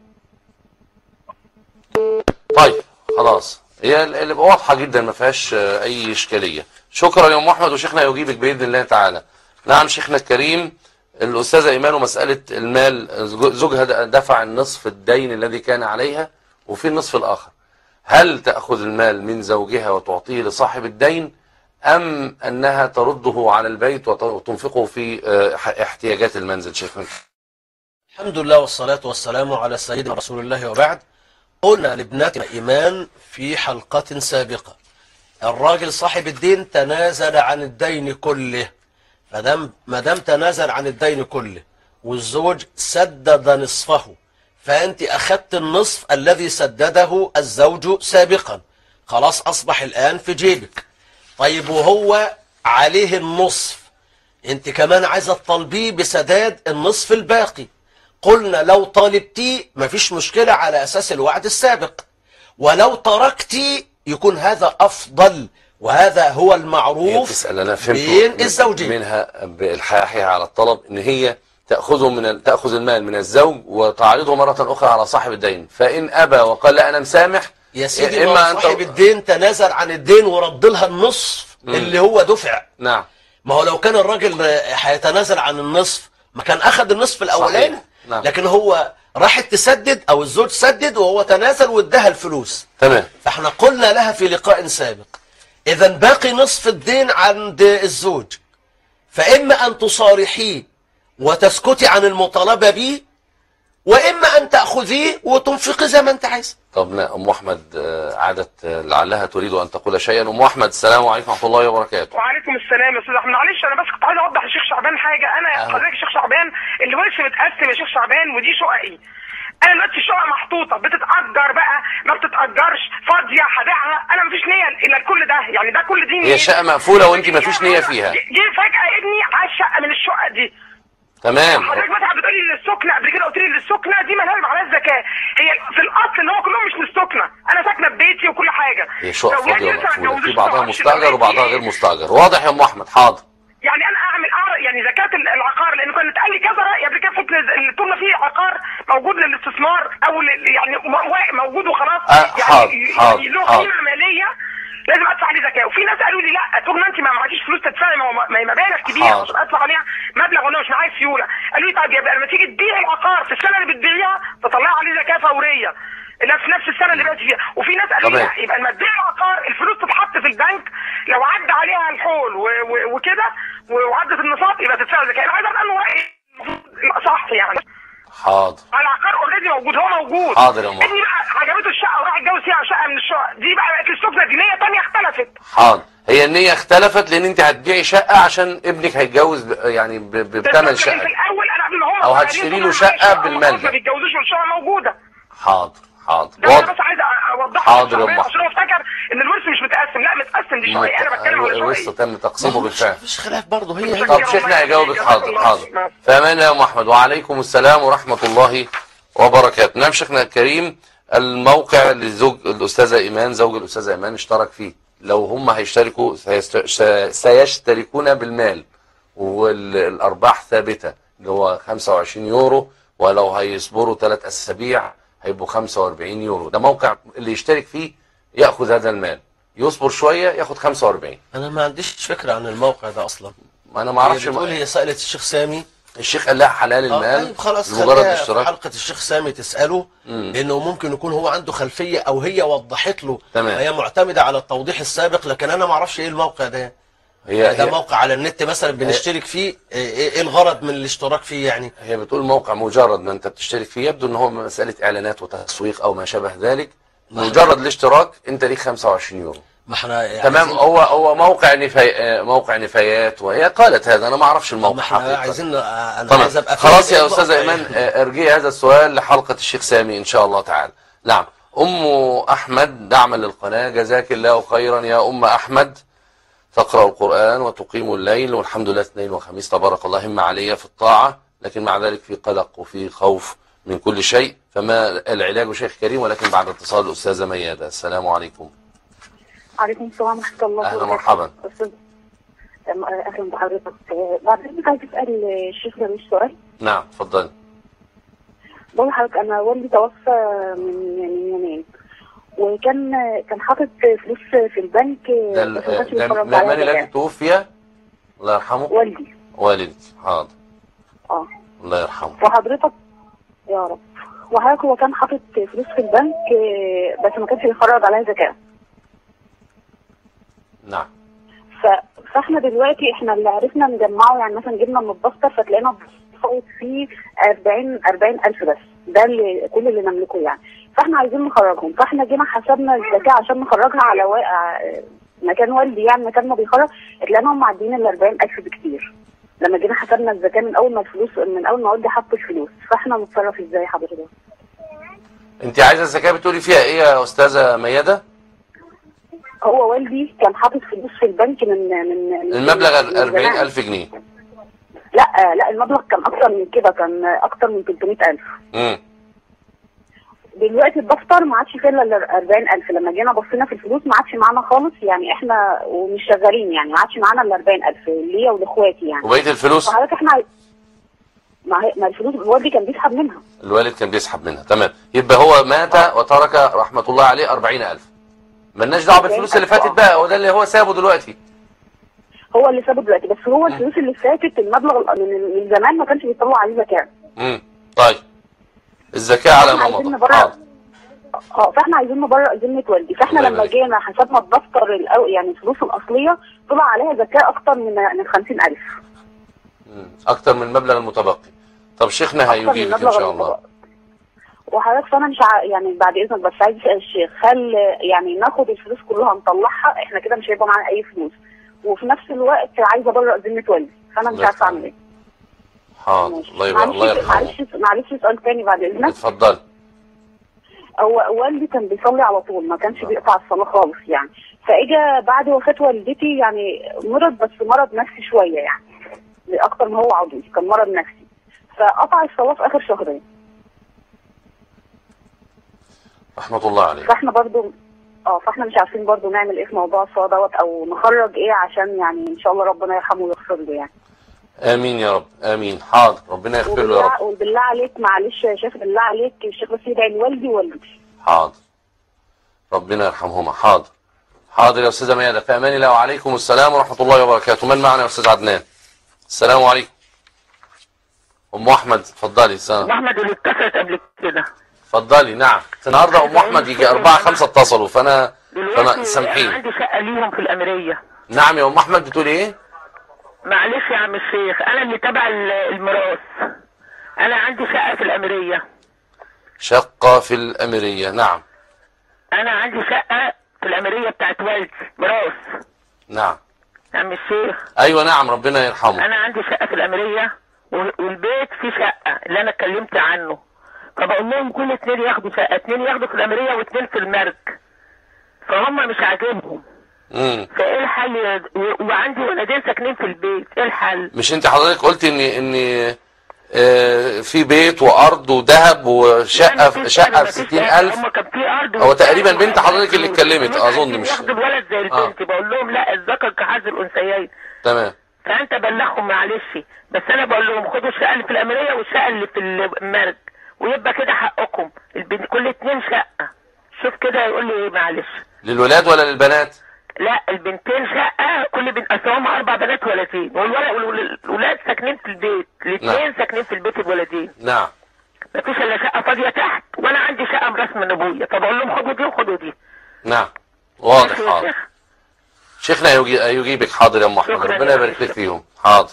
طيب خلاص، هي اللي واضحه جدا ما فيهاش اي اشكاليه. شكرا يا ام احمد، وشيخنا يجيبك باذن الله تعالى. نعم شيخنا الكريم. الأستاذة إيمان، ومسألة المال، زوجها دفع النصف الدين الذي كان عليها وفي النصف الآخر، هل تأخذ المال من زوجها وتعطيه لصاحب الدين، أم أنها ترده على البيت وتنفقه في احتياجات المنزل؟ شيخنا الحمد لله والصلاة والسلام على سيدنا رسول الله، وبعد. قلنا لابنتنا إيمان في حلقة سابقة، الراجل صاحب الدين تنازل عن الدين كله، ما دام تنازل عن الدين كله والزوج سدد نصفه، فأنت أخذت النصف الذي سدده الزوج سابقا، خلاص أصبح الآن في جيبك. طيب وهو عليه النصف، أنت كمان عايزة تطالبيه بسداد النصف الباقي. قلنا لو طالبتيه مفيش مشكلة على أساس الوعد السابق، ولو تركتي يكون هذا أفضل، وهذا هو المعروف بين الزوجين. منها بإلحاحها على الطلب ان هي تأخذ المال من الزوج وتعرضه مرة أخرى على صاحب الدين، فإن أبى وقال لا أنا مسامح يا سيدي، ما صاحب الدين تنازل عن الدين ورد لها النصف اللي هو دفع. نعم. ما هو لو كان الراجل هيتنازل عن النصف ما كان أخذ النصف الأولاني. نعم. لكن هو راحت تسدد او الزوج سدد وهو تنازل واداها الفلوس. تمام. فاحنا قلنا لها في لقاء سابق اذا باقي نصف الدين عند الزوج، فاما ان تصارحيه وتسكتي عن المطالبه به، واما ان تاخذيه وتنفقي زي ما انت عايز. طب لا، ام احمد عادت لعلها تريد ان تقول شيئا. ام احمد السلام عليكم ورحمه الله وبركاته. وعليكم السلام يا استاذ احمد. معلش انا بس كنت عايز اوضح للشيخ شعبان حاجه. انا حضرتك الشيخ شعبان اللي ورث متقسم يا شيخ شعبان، ودي شققي. انا دلوقتي الشقه محطوطه بتتاجر بقى ما بتتاجرش، فاضيه هبيعها، انا مفيش نيه الا كل ده، يعني ده كل دي هي شقه مقفوله وانت مفيش نيه فيها. جه فجاه ابني عايز شقه من الشقه دي. تمام. حضرتك مثلا بتقولي للسكنه قبل كده، قلت لي للسكنه دي مالهاش عليها الزكاه. هي في الاصل ان هو كلهم مش للسكنه، انا ساكنه في بيتي وكل حاجه. هي شقه فاضيه ومقفوله، في بعضها مستاجر وبعضها غير مستاجر. واضح يا ام احمد. حاضر. يعني انا اعرف يعني زكاه العقار، لان كان اتقال لي كذا راي قبل كده اللي طول ما في عقار موجود للاستثمار او يعني موجود وخلاص. يعني له قيمه ماليه لازم ادفع عليه زكاه. وفي ناس قالوا لي لا، طول ما انت ما معكيش فلوس تدفعي، ما هي مبالغ كبيره عشان ادفع عليها مبلغ وانا مش معايا سيوله. قالوا لي طيب يبقى لما تيجي تبيع العقار في السنه اللي بتبيعيها تطلعي عليه زكاه فوريه اللي في نفس السنه اللي بعتي فيها. وفي ناس قالوا لي لا، يبقى لما تبيع العقار الفلوس تتحط في البنك، لو عدى عليها الحول وكده وعدت النصاب يبقى تدفع زكاه. انا عايز ابقى انه صح يعني. حاضر. العقار اوريدي موجود، هو موجود. حاضر يا ماما. ابني بقى عجبته الشقه وراح يتجوز فيها شقه من الشقق دي، بقى بقت السكنه دي نيه ثانيه اختلفت. حاضر. هي النيه اختلفت لان انت هتبيعي شقه عشان ابنك هيتجوز يعني بثمن شقه. في الاول انا قبل ما هم او هتشتري له شقه بالمال. ما بيتجوزوش والشقه موجوده. حاضر. حاضر. ده انا بس عايز اوضحها. حاضر يا ماما. عشان هو افتكر ان الورث مش متقسم. لا متقسم، دي شقه. انا بتكلم على الورث تم تقسيمه بالفعل. مفيش خلاف برضه. هي طب شيخنا هيجاوبك. حاضر. حاضر. فامان يا ام احمد. وعليكم السلام ورحمه الله وبركاته. نعم شيخنا الكريم، الموقع اللي زوج الاستاذه ايمان، زوج الاستاذه ايمان اشترك فيه، لو هم هيشتركوا سيشتركون بالمال والارباح ثابته اللي هو 25 يورو، ولو هيصبروا 3 أسابيع هيبقوا 45 يورو. ده موقع اللي يشترك فيه ياخذ هذا المال، يصبر شويه ياخذ 45. انا ما عنديش فكره عن الموقع ده اصلا. انا ما اعرفش. هي سالت الشيخ سامي، الشيخ قال لها حلال المال. طيب خلاص، مجرد اشتراك. حلقه الشيخ سامي تساله، لانه ممكن يكون هو عنده خلفيه او هي وضحت له. تمام. هي معتمده على التوضيح السابق، لكن انا ما اعرفش ايه الموقع ده. ده موقع على النت مثلا بنشترك فيه، ايه الغرض من الاشتراك فيه يعني؟ هي بتقول موقع مجرد ما انت بتشترك فيه، يبدو ان هو مساله اعلانات وتسويق او ما شابه ذلك. مجرد الاشتراك انت ليك 25 يورو. ما احنا يعني تمام. هو موقع نفايات، وهي قالت هذا. انا ما اعرفش الموقع حقيقة. عايزين انا طبعا. عايز ابقى خلاص يا استاذه ايمان، ارجعي هذا السؤال لحلقه الشيخ سامي ان شاء الله تعالى. نعم. ام احمد دعما للقناه، جزاك الله خيرا يا ام احمد. تقرأ القرآن وتقيم الليل والحمد لله اثنين وخميس تبارك الله، همة عليا في الطاعة، لكن مع ذلك في قلق وفي خوف من كل شيء. فما العلاج شيخ كريم؟ ولكن بعد اتصال الأستاذة ميادة. السلام عليكم. عليكم السلام ورحمة الله وبركاته. أهلا مرحبا. أهلا بحضرتك. بعد إذنك عايز أسأل الشيخ جميل سؤال. نعم اتفضلي. بقول لحضرتك أنا والدي توفى من يومين، وكان حاطط فلوس في البنك. من الذي توفي؟ الله يرحمه. والدي. والدك. حاضر. الله يرحمه. وحضرتك يا رب. وحضرتك هو كان حاطط فلوس في البنك بس ما كانش بيخرج عليها زكاة. نعم. فاحنا دلوقتي احنا اللي عرفنا نجمعه، يعني مثلا جبنا من الدفتر فتلاقينا فوت فيه 40,000 بس. ده اللي كل اللي نملكه يعني. فاحنا عايزين نخرجهم، فاحنا جينا حسبنا الزكاة عشان نخرجها على مكان والدي، يعني مكان ما بيخرج لقيناهم معديين ال 40,000 بكتير. لما جينا حسبنا الزكاة من اول ما والدي حط الفلوس، فاحنا نتصرف ازاي حضرتك؟ انت عايزه الزكاة بتقولي فيها ايه يا استاذة ميادة؟ هو والدي كان حاطط فلوس في البنك من المبلغ 40,000 جنيه. لا المبلغ كان اكتر من كده، كان اكتر من 300,000. دلوقتي الدفتر ما عادش فيه الا 40,000. لما جينا بصينا في الفلوس ما عادش معانا خالص، يعني احنا ومش شغالين، يعني ما عادش معانا الا 40,000 ليا ولاخواتي يعني. وبقيه الفلوس؟ فحضرتك احنا ما الفلوس الوالد كان بيسحب منها. الوالد كان بيسحب منها. تمام. يبقى هو مات وترك رحمة الله عليه 40,000. مالناش دعوه بالفلوس اللي فاتت بقى، هو ده اللي هو سابه دلوقتي. هو اللي سابه دلوقتي، بس هو الفلوس اللي فاتت المبلغ من زمان ما كانش بيطلع عليه زكاه. طيب الزكاة على ما مضى. فاحنا عايزين نبرأ ذمة والدي. فاحنا لما جينا حسبنا الدفتر يعني الفلوس الأصلية طلع عليها زكاة أكتر من 50,000. أكتر من المبلغ المتبقي. طب شيخنا هيجيبك إن شاء الله. وحضرتك فأنا مش يعني بعد إذنك بس عايز أسأل الشيخ، هل يعني ناخد الفلوس كلها نطلعها احنا كده مش هيبقى معانا أي فلوس، وفي نفس الوقت عايزة أبرأ ذمة والدي، فأنا مش عارفة أعمل إيه. حاضر. الله يرحمه. معلش سؤال تاني بعد إذنك. اتفضل. هو والدي كان بيصلي على طول، ما كانش بيقطع الصلاة خالص يعني، فاجا بعد وفاة والدتي يعني مرض، بس مرض نفسي شوية يعني اكتر ما هو عضوي، كان مرض نفسي، فقطع الصلاة في اخر شهرين. رحمة الله عليه. فاحنا مش عارفين برضو نعمل ايه في موضوع الصلاة دوت، او نخرج ايه عشان يعني ان شاء الله ربنا يرحمه ويغفر له يعني. امين يا رب، امين. حاضر، ربنا يغفر له يا رب. وبالله عليك معلش يا شيخ، بالله عليك الشيخ بس يدعي لوالدي ووالدتي. حاضر، ربنا يرحمهما. حاضر حاضر يا استاذه ميادة، في امان الله. وعليكم السلام ورحمه الله وبركاته. من معنا يا استاذ عدنان؟ السلام عليكم. ام احمد اتفضلي. ام احمد اللي اتصلت قبل كده. اتفضلي. نعم، النهارده ام احمد يجي 4 5 اتصلوا، فانا سامحيني. انا عندي شقه ليهم في الاميريه. نعم يا ام احمد، بتقولي ايه؟ معلش يا عم الشيخ، انا اللي تبع الميراث. انا عندي شقه في الاميريه. شقه في الاميريه، نعم. انا عندي شقه في الاميريه بتاعت والدي ميراث. نعم يا عم الشيخ. ايوه نعم، ربنا يرحمه. انا عندي شقه في الاميريه والبيت فيه شقه اللي انا اتكلمت عنه، فبقول لهم كل 2 ياخدوا شقه، 2 ياخدوا في الاميريه و2 في المرج، فهم مش عاجبهم. فايه الحل؟ وعندي ولدين ساكنين في البيت، ايه الحل؟ مش انت حضرتك قلت ان في بيت وارض وذهب وشقه ب 60,000؟ هم كان في ارض. هو تقريبا بنت حضرتك اللي اتكلمت اظن، مش ياخدوا الولد زي البنت. بقول لهم لا، الذكر كحظ الانثيين. تمام. فانت بلغهم معلش، بس انا بقول لهم خدوا الشقه اللي في الاميريه والشقه اللي في المرج، ويبقى كده حقكم كل 2 شقه. شوف كده يقول لي ايه معلش. للولاد ولا للبنات؟ لا، البنتين شقه، كل بنت اصل هم 4 بنات ولدين، والولاد ساكنين في البيت، الاثنين ساكنين في البيت الولدين. نعم. مفيش الا شقه فاضيه تحت، وانا عندي شقه برسم من ابويا، فبقول لهم خدوا دي وخدوا دي. نعم واضح. حاضر. شيخنا يجيبك. حاضر يا ام احمد، ربنا يبارك لك فيهم. حاضر.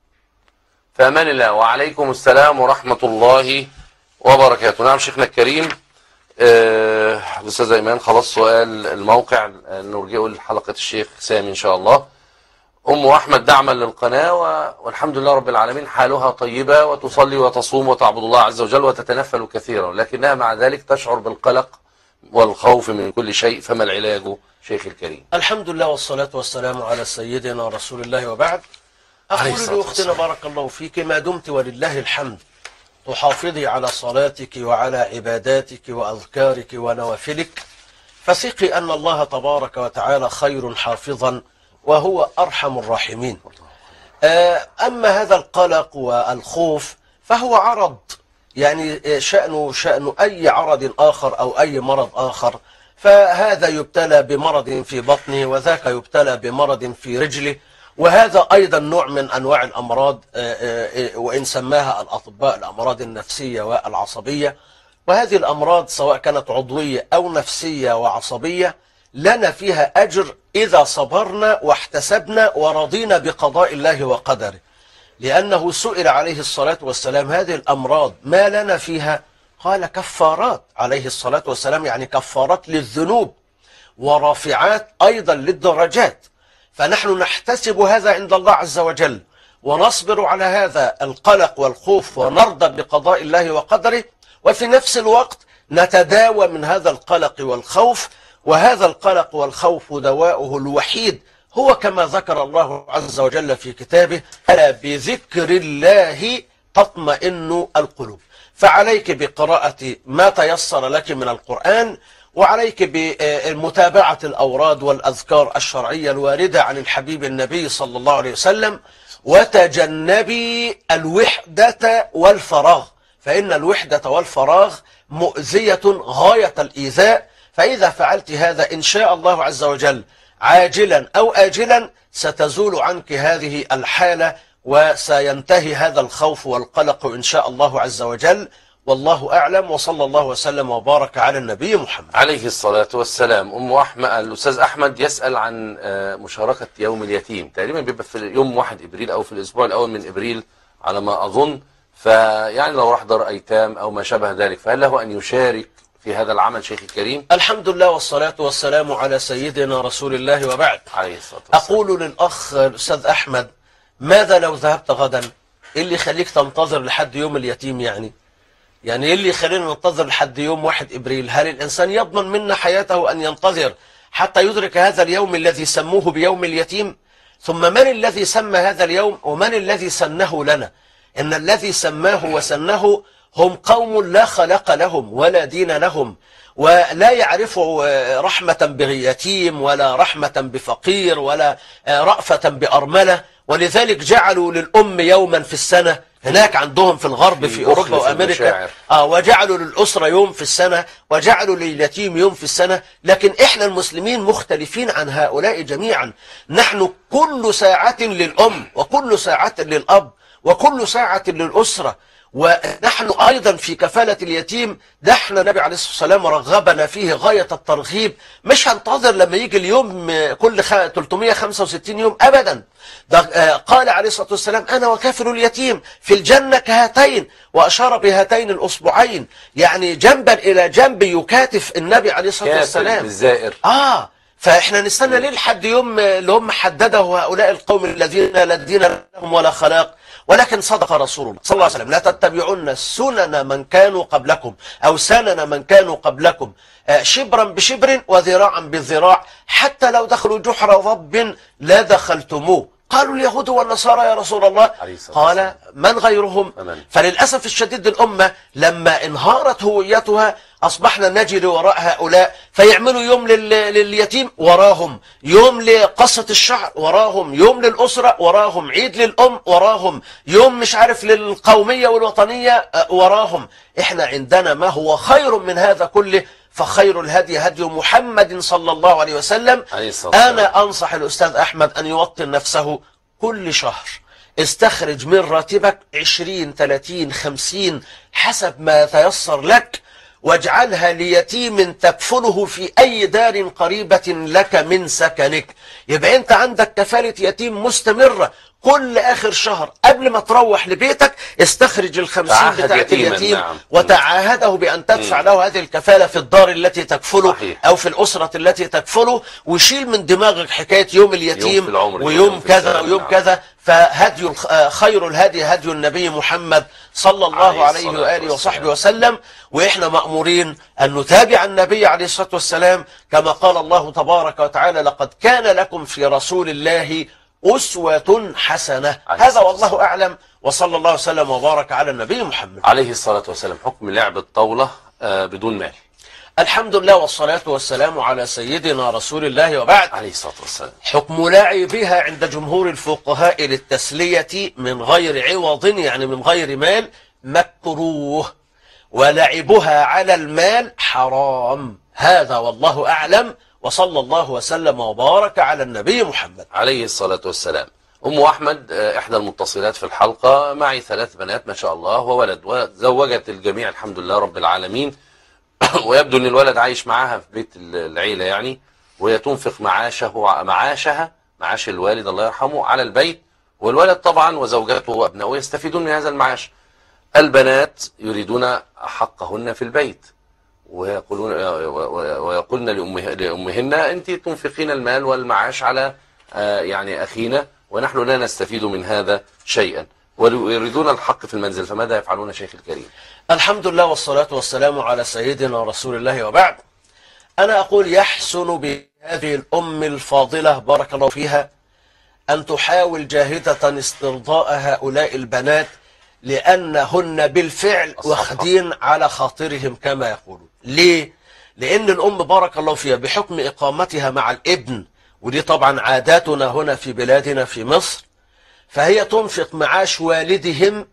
في امان الله. وعليكم السلام ورحمه الله وبركاته. نعم شيخنا الكريم. الاستاذ ايمان خلاص سؤال الموقع نرجئه لحلقه الشيخ سامي ان شاء الله. ام احمد دعما للقناه والحمد لله رب العالمين، حالها طيبه وتصلي وتصوم وتعبد الله عز وجل وتتنفل كثيرا، لكنها مع ذلك تشعر بالقلق والخوف من كل شيء، فما العلاج شيخ الكريم؟ الحمد لله والصلاه والسلام على سيدنا رسول الله، وبعد. اقول لاختنا بارك الله فيك، ما دمت ولله الحمد تحافظي على صلاتك وعلى عباداتك وأذكارك ونوافلك، فثقي أن الله تبارك وتعالى خير حافظا وهو أرحم الراحمين. أما هذا القلق والخوف فهو عرض، يعني شأن أي عرض آخر أو أي مرض آخر، فهذا يبتلى بمرض في بطنه، وذاك يبتلى بمرض في رجله، وهذا أيضا نوع من أنواع الأمراض، وإن سماها الأطباء الأمراض النفسية والعصبية. وهذه الأمراض سواء كانت عضوية أو نفسية وعصبية لنا فيها أجر إذا صبرنا واحتسبنا ورضينا بقضاء الله وقدره، لأنه سئل عليه الصلاة والسلام هذه الأمراض ما لنا فيها؟ قال كفارات عليه الصلاة والسلام، يعني كفارات للذنوب ورافعات أيضا للدرجات. فنحن نحتسب هذا عند الله عز وجل ونصبر على هذا القلق والخوف ونرضى بقضاء الله وقدره، وفي نفس الوقت نتداوى من هذا القلق والخوف. وهذا القلق والخوف دواؤه الوحيد هو كما ذكر الله عز وجل في كتابه: ألا بذكر الله تطمئن القلوب. فعليك بقراءة ما تيسر لك من القرآن، وعليك بمتابعة الأوراد والأذكار الشرعية الواردة عن الحبيب النبي صلى الله عليه وسلم، وتجنبي الوحدة والفراغ، فإن الوحدة والفراغ مؤذية غاية الإيذاء. فإذا فعلت هذا إن شاء الله عز وجل عاجلا أو آجلا ستزول عنك هذه الحالة، وسينتهي هذا الخوف والقلق إن شاء الله عز وجل، والله أعلم، وصلى الله وسلم وبارك على النبي محمد عليه الصلاة والسلام. أم أحمد، الأستاذ أحمد يسأل عن مشاركة يوم اليتيم، تقريبا بيبقى في يوم 1 إبريل أو في الأسبوع الأول من إبريل على ما أظن، فيعني لو راح دار أيتام أو ما شابه ذلك، فهل له أن يشارك في هذا العمل شيخ الكريم؟ الحمد لله والصلاة والسلام على سيدنا رسول الله وبعد. عليه الصلاة والسلام. أقول للأخ الأستاذ أحمد، ماذا لو ذهبت غدا؟ إيه اللي يخليك تنتظر لحد يوم اليتيم يعني إيه اللي يخلينا ننتظر لحد يوم 1 إبريل؟ هل الإنسان يضمن منا حياته أن ينتظر حتى يدرك هذا اليوم الذي سموه بيوم اليتيم؟ ثم من الذي سمى هذا اليوم ومن الذي سنه لنا؟ إن الذي سماه وسنه هم قوم لا خلق لهم ولا دين لهم، ولا يعرفوا رحمة بيتيم ولا رحمة بفقير ولا رأفة بأرملة، ولذلك جعلوا للأم يوما في السنة هناك عندهم في الغرب في أوروبا وأمريكا، وجعلوا للأسرة يوم في السنة، وجعلوا لليتيم يوم في السنة. لكن إحنا المسلمين مختلفين عن هؤلاء جميعا، نحن كل ساعة للأم وكل ساعة للأب وكل ساعة للأسرة، ونحن أيضا في كفالة اليتيم نحن النبي عليه الصلاة والسلام رغبنا فيه غاية الترغيب. مش هنتظر لما يجي اليوم كل 365 يوم أبدا. قال عليه الصلاة والسلام أنا وكافل اليتيم في الجنة كهاتين، وأشار بهاتين الأصبعين، يعني جنبا إلى جنب يكاتف النبي عليه الصلاة والسلام بالزائر. فإحنا نستنى ليه لحد يوم اللي هم حدده هؤلاء القوم الذين لا دين لهم ولا خلاق؟ ولكن صدق رسول الله صلى الله عليه وسلم لا تتبعون سنن من كانوا قبلكم أو سنن من كانوا قبلكم شبرا بشبر وذراعا بالذراع حتى لو دخلوا جحر ضب لا دخلتموه. قالوا اليهود والنصارى يا رسول الله، قال من غيرهم؟ فللأسف الشديد الأمة لما انهارت هويتها أصبحنا نجري وراء هؤلاء، فيعملوا يوم لليتيم وراهم، يوم لقصة الشعر وراهم، يوم للأسرة وراهم، عيد للأم وراهم، يوم مش عارف للقومية والوطنية وراهم. احنا عندنا ما هو خير من هذا كله، فخير الهدي هدي محمد صلى الله عليه وسلم. أنا أنصح الأستاذ أحمد أن يوطن نفسه كل شهر، استخرج من راتبك 20 30 50 حسب ما تيسر لك، واجعلها ليتيم تكفله في أي دار قريبة لك من سكنك. يبقى أنت عندك كفالة يتيم مستمرة، كل آخر شهر قبل ما تروح لبيتك استخرج 50 بتاعت اليتيم وتعاهده بأن تدفع له هذه الكفالة في الدار التي تكفله أو في الأسرة التي تكفله، وشيل من دماغك حكاية يوم اليتيم ويوم كذا ويوم كذا. فهدي خير الهدي هدي النبي محمد صلى الله عليه وآله وصحبه وسلم، وإحنا مأمورين أن نتابع النبي عليه الصلاة والسلام كما قال الله تبارك وتعالى لقد كان لكم في رسول الله أسوة حسنة. هذا والله أعلم، وصلى الله وسلم وبارك على النبي محمد عليه الصلاة والسلام. حكم لعب الطاولة بدون مال. الحمد لله والصلاة والسلام على سيدنا رسول الله وبعد عليه الصلاة والسلام. حكم لعبها عند جمهور الفقهاء للتسلية من غير عوض، يعني من غير مال، مكروه، ولعبها على المال حرام. هذا والله أعلم، وصلى الله وسلم وبارك على النبي محمد عليه الصلاة والسلام. أم أحمد إحدى المتصلات في الحلقة، معي 3 بنات ما شاء الله وولد، وزوجت الجميع الحمد لله رب العالمين، ويبدو أن الولد عايش معاها في بيت العيلة يعني، وهي تنفق معاشها معاش الوالد الله يرحمه على البيت، والولد طبعا وزوجته وأبنائه يستفيدون من هذا المعاش. البنات يريدون حقهن في البيت، ويقولن لأمهن أنت تنفقين المال والمعاش على يعني أخينا ونحن لا نستفيد من هذا شيئا، ويريدون الحق في المنزل، فماذا يفعلون شيخ الكريم؟ الحمد لله والصلاة والسلام على سيدنا رسول الله وبعد. أنا أقول يحسن بهذه الأم الفاضلة بارك الله فيها أن تحاول جاهدة استرضاء هؤلاء البنات، لأنهن بالفعل واخدين على خاطرهم كما يقولون. ليه؟ لأن الأم بارك الله فيها بحكم إقامتها مع الابن، ودي طبعا عاداتنا هنا في بلادنا في مصر، فهي تنفق معاش والدهم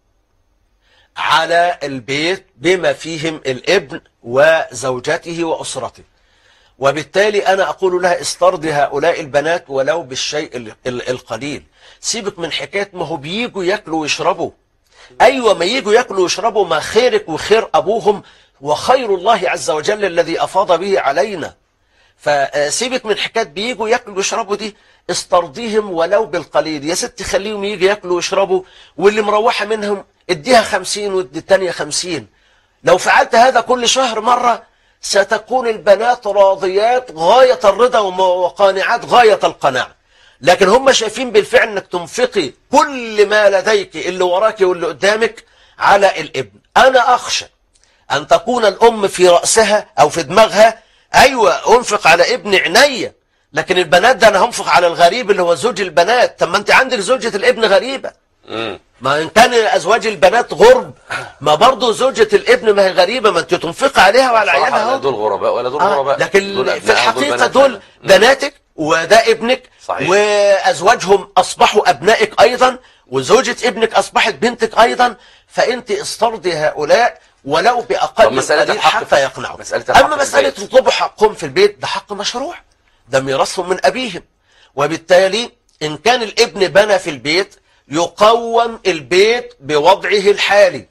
على البيت بما فيهم الابن وزوجته وأسرته، وبالتالي أنا أقول لها استرضي هؤلاء البنات ولو بالشيء القليل. سيبك من حكاية ما هو بييجوا يأكلوا ويشربوا، أيوة، ما يجوا يأكلوا ويشربوا ما خيرك وخير أبوهم وخير الله عز وجل الذي أفاض به علينا. فسيبك من حكاية بيجوا يأكلوا ويشربوا دي، استرضيهم ولو بالقليل يا ست، خليهم يجي يأكلوا ويشربوا، واللي مروحة منهم اديها 50 وادي التانية 50. لو فعلت هذا كل شهر مرة ستكون البنات راضيات غاية الرضا وقانعات غاية القناعة. لكن هم شايفين بالفعل انك تنفقي كل ما لديك اللي وراك واللي قدامك على الابن. انا اخشى ان تكون الام في رأسها او في دماغها ايوه انفق على ابن عينيا، لكن البنات ده انا هنفق على الغريب اللي هو زوج البنات. طب ما انت عندك زوجة الابن غريبة، ما ان كان ازواج البنات غرب، ما برضه زوجة الابن ما هي غريبة، ما انت تنفق عليها وعلى عيالها. لا دول غرباء ولا دول غرباء، لكن في الحقيقة دول بناتك وده ابنك. صحيح. وازواجهم اصبحوا ابنائك ايضا، وزوجة ابنك اصبحت بنتك ايضا، فانت استرضي هؤلاء ولو باقل قليل حتى يقنعوا. اما مسألة يطلبوا حقهم في البيت ده حق مشروع، ده ميراثهم من ابيهم، وبالتالي ان كان الابن بنى في البيت يقوم البيت بوضعه الحالي،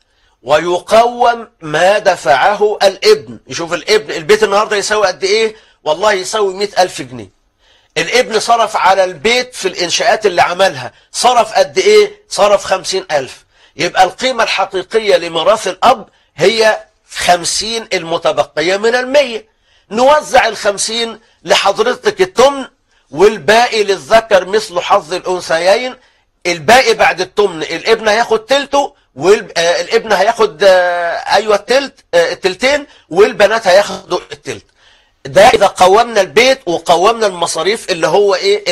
ويقوم ما دفعه الابن. يشوف الابن البيت النهاردة يساوي قد ايه، والله يساوي 100,000 جنيه. الابن صرف على البيت في الانشاءات اللي عملها صرف قد ايه، صرف 50,000. يبقى القيمة الحقيقية لميراث الاب هي 50 المتبقية من 100. نوزع 50 لحضرتك التمن، والباقي للذكر مثل حظ الانثيين. الباقي بعد التمن الابن هياخد تلته، والابن هياخد ايوه التلتين، والبنات هياخدوا التلت. ده اذا قومنا البيت وقومنا المصاريف اللي هو ايه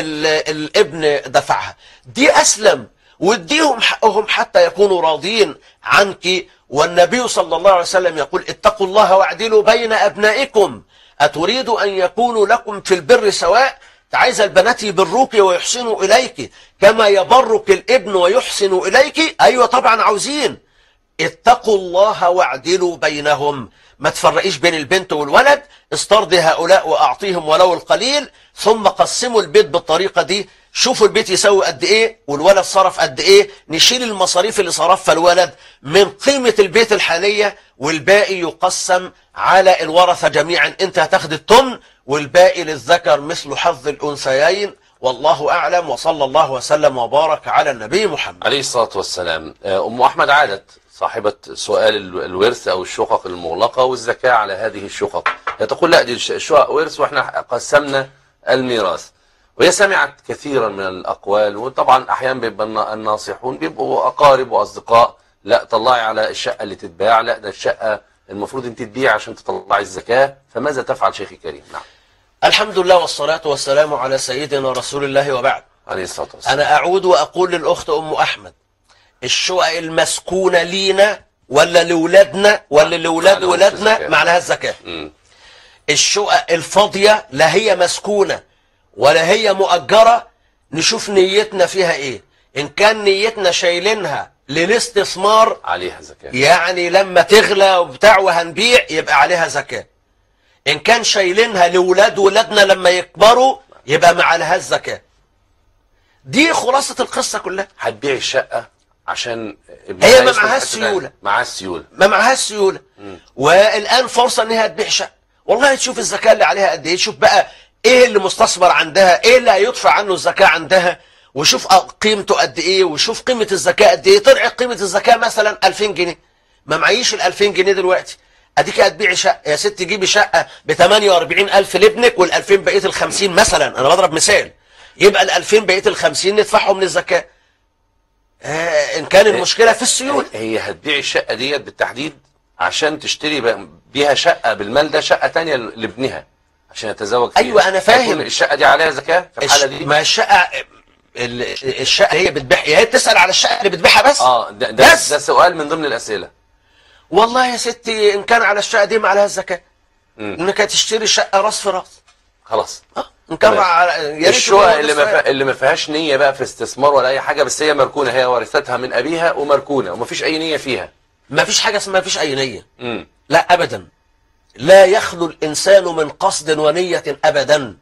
الابن دفعها، دي اسلم، واديهم حقهم حتى يكونوا راضين عنك. والنبي صلى الله عليه وسلم يقول اتقوا الله واعدلوا بين ابنائكم، اتريد ان يكونوا لكم في البر سواء. عايز البنات يبروك ويحسنوا إليك كما يبرك الابن ويحسن إليك. أيوة طبعا عاوزين. اتقوا الله واعدلوا بينهم، ما تفرقيش بين البنت والولد، استرضي هؤلاء وأعطيهم ولو القليل، ثم قسموا البيت بالطريقة دي. شوفوا البيت يسوي قد ايه والولد صرف قد ايه، نشيل المصاريف اللي صرفها الولد من قيمة البيت الحالية، والباقي يقسم على الورثة جميعا. انت هتاخد التمن والباقي للذكر مثل حظ الأنثيين. والله أعلم، وصلى الله وسلم وبارك على النبي محمد عليه الصلاة والسلام. أم أحمد عادت صاحبة سؤال الورث أو الشقق المغلقة والزكاة على هذه الشقق، هي تقول لا دي الشقق ورث وإحنا قسمنا الميراث، وهي سمعت كثيرا من الأقوال، وطبعا أحيانا بيبقى الناصحون بيبقوا أقارب وأصدقاء، لا طلعي على الشقة اللي تتباع، لا ده الشقة المفروض أنت تبيع عشان تطلعي الزكاة. فماذا تفعل شيخي الكريم؟ نعم. الحمد لله والصلاة والسلام على سيدنا رسول الله وبعد. عليه الصلاة والسلام. أنا أعود وأقول للأخت أم أحمد، الشقق المسكونة لينا ولا لولادنا ولا لولاد ولادنا معناها الزكاة. الشقق الفاضية لا هي مسكونة ولا هي مؤجرة، نشوف نيتنا فيها ايه. ان كان نيتنا شايلينها للاستثمار عليها زكاة، يعني لما تغلى وبتاع وهنبيع يبقى عليها زكاة. ان كان شايلينها لولاد ولادنا لما يكبروا يبقى ما عليهاش زكاة. دي خلاصة القصة كلها. هتبيع الشقة عشان هي ما معهاش سيولة، معهاش سيولة، ما معهاش سيولة، والآن فرصة انها تبيع شقة. والله تشوف الزكاة اللي عليها قد ايه، شوف بقى ايه اللي مستثمر عندها، ايه اللي هيدفع عنه الزكاة عندها، وشوف قيمته قد ايه، وشوف قيمة الزكاة قد ايه. طلع قيمة الزكاة مثلا 2000 جنيه، ما معيش ال 2000 جنيه دلوقتي، اديك هتبيعي شقة يا ست، جيبي شقة ب 48,000 لابنك وال 2000 بقية ال 50 مثلا، انا بضرب مثال، يبقى ال 2000 بقية ال 50 ندفعهم للزكاة. ان كان المشكلة في السيولة. هي هتبيع الشقة ديت بالتحديد عشان تشتري بيها شقة بالمال ده شقة تانية لابنها عشان يتزوج فيها. ايوه انا فاهم. الشقة دي عليها زكاة في الحالة دي؟ ما الشقة هي بتبيع، هي بتسأل على الشقة اللي بتبيعها بس. ده سؤال من ضمن الأسئلة. والله يا ستي ان كان على الشقة دي ما عليها الزكاة، انك هتشتري شقة راس في راس خلاص. ان كان الشقة اللي ما فيهاش نية بقى في استثمار ولا اي حاجة، بس هي مركونة، هي ورثتها من ابيها ومركونة ومفيش اي نية فيها، مفيش حاجة اسمها مفيش اي نية. لا ابدا، لا يخلو الانسان من قصد ونية ابدا.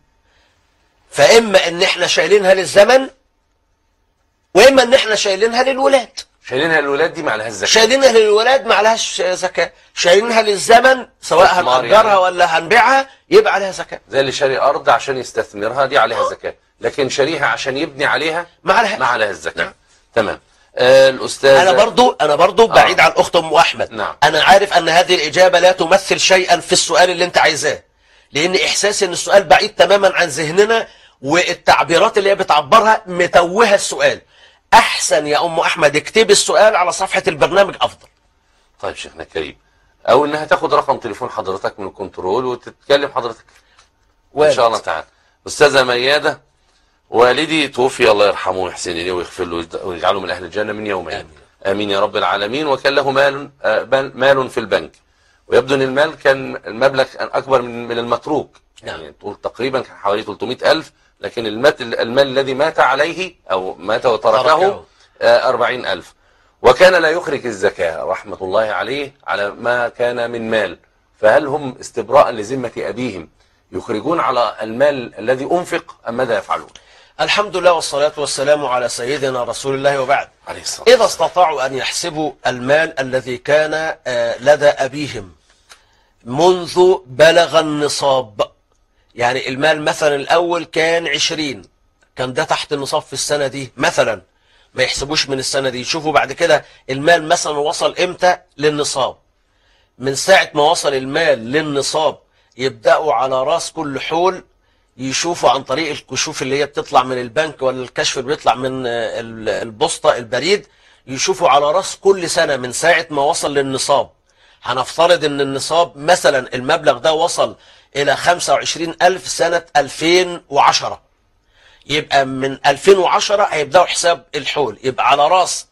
فاما ان احنا شايلينها للزمن، واما ان احنا شايلينها للولاد. شايلينها للولاد دي ما عليهاش زكاه. شايلينها للولاد ما عليهاش زكاه، شايلينها للزمن سواء هنأجرها يعني ولا هنبيعها يبقى عليها زكاه. زي اللي شاري ارض عشان يستثمرها دي عليها زكاه، لكن شاريها عشان يبني عليها ما عليها الزكاه. نعم. تمام. الاستاذ انا برضو بعيد عن الاخت ام احمد. نعم. انا عارف ان هذه الاجابه لا تمثل شيئا في السؤال اللي انت عايزاه، لان احساسي ان السؤال بعيد تماما عن ذهننا، والتعبيرات اللي هي بتعبرها متوهه السؤال. احسن يا ام احمد اكتبي السؤال على صفحه البرنامج افضل. طيب شيخنا الكريم، او انها تاخد رقم تليفون حضرتك من الكنترول وتتكلم حضرتك ان شاء الله تعالى. استاذه مياده، والدي توفي الله يرحمه ويحسن اليه ويغفر له ويجعله من اهل الجنه من يومين. آمين. امين يا رب العالمين. وكان له مال في البنك، ويبدو ان المال كان المبلغ اكبر من المتروك. يعني تقول تقريبا كان حوالي 300,000، لكن المال الذي مات عليه او مات وتركه 40,000. وكان لا يخرج الزكاه رحمه الله عليه على ما كان من مال. فهل هم استبراء لذمه ابيهم يخرجون على المال الذي انفق ام ماذا يفعلون؟ الحمد لله والصلاة والسلام على سيدنا رسول الله وبعد. عليه الصلاة إذا استطاعوا أن يحسبوا المال الذي كان لدى أبيهم منذ بلغ النصاب، يعني المال مثلا الأول كان 20، كان ده تحت النصاب في السنة دي مثلا، ما يحسبوش من السنة دي، يشوفوا بعد كده المال مثلا وصل إمتى للنصاب. من ساعة ما وصل المال للنصاب يبدأوا على رأس كل حول يشوفوا عن طريق الكشوف اللي هي بتطلع من البنك ولا الكشف اللي بيطلع من البوسطة البريد، يشوفوا على رأس كل سنة من ساعة ما وصل للنصاب. هنفترض ان النصاب مثلا المبلغ ده وصل الى 25,000 سنة 2010، يبقى من 2010 هيبدأوا حساب الحول، يبقى على رأس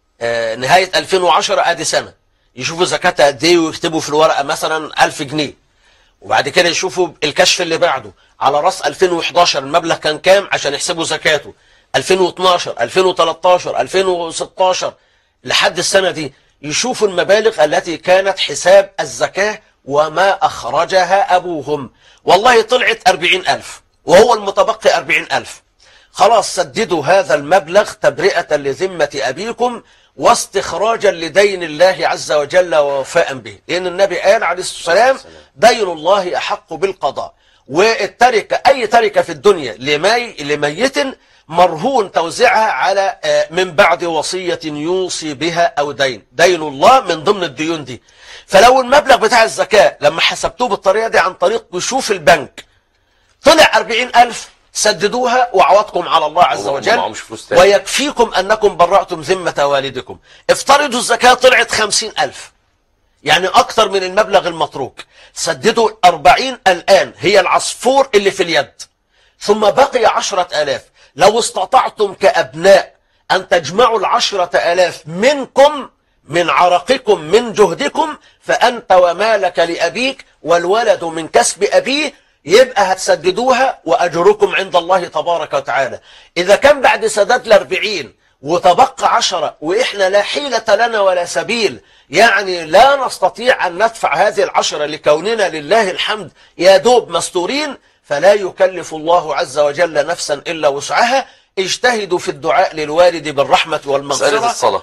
نهاية 2010 ادي سنة يشوفوا زكاتها قد ايه ويكتبوا في الورقة مثلا 1000 جنيه. وبعد كده يشوفوا الكشف اللي بعده على راس 2011 المبلغ كان كام عشان يحسبوا زكاته، 2012 2013 2016 لحد السنة دي يشوفوا المبالغ التي كانت حساب الزكاة وما أخرجها أبوهم. والله طلعت 40,000 وهو المتبقي 40,000، خلاص سددوا هذا المبلغ تبرئة لذمة أبيكم واستخراجا لدين الله عز وجل ووفاء به، لأن النبي قال عليه الصلاة والسلام دين الله أحق بالقضاء. والتركة أي تركة في الدنيا لميت مرهون توزيعها على من بعد وصية يوصي بها أو دين الله من ضمن الديون دي. فلو المبلغ بتاع الزكاة لما حسبتوه بالطريقة دي عن طريق كشوف البنك طلع 40,000 سددوها وعوضكم على الله عز وجل، ويكفيكم أنكم برأتم ذمة والدكم. افترضوا الزكاة طلعت 50,000 يعني أكثر من المبلغ المتروك، سددوا 40 الآن هي العصفور اللي في اليد، ثم بقي 10,000. لو استطعتم كأبناء أن تجمعوا 10,000 منكم من عرقكم من جهدكم فأنت ومالك لأبيك والولد من كسب أبيه، يبقى هتسددوها وأجركم عند الله تبارك وتعالى. إذا كان بعد سداد 40 وتبقى 10 وإحنا لا حيلة لنا ولا سبيل، يعني لا نستطيع أن ندفع هذه 10 لكوننا لله الحمد يا دوب مستورين، فلا يكلف الله عز وجل نفسا إلا وسعها. اجتهدوا في الدعاء للوالد بالرحمة والمغفرة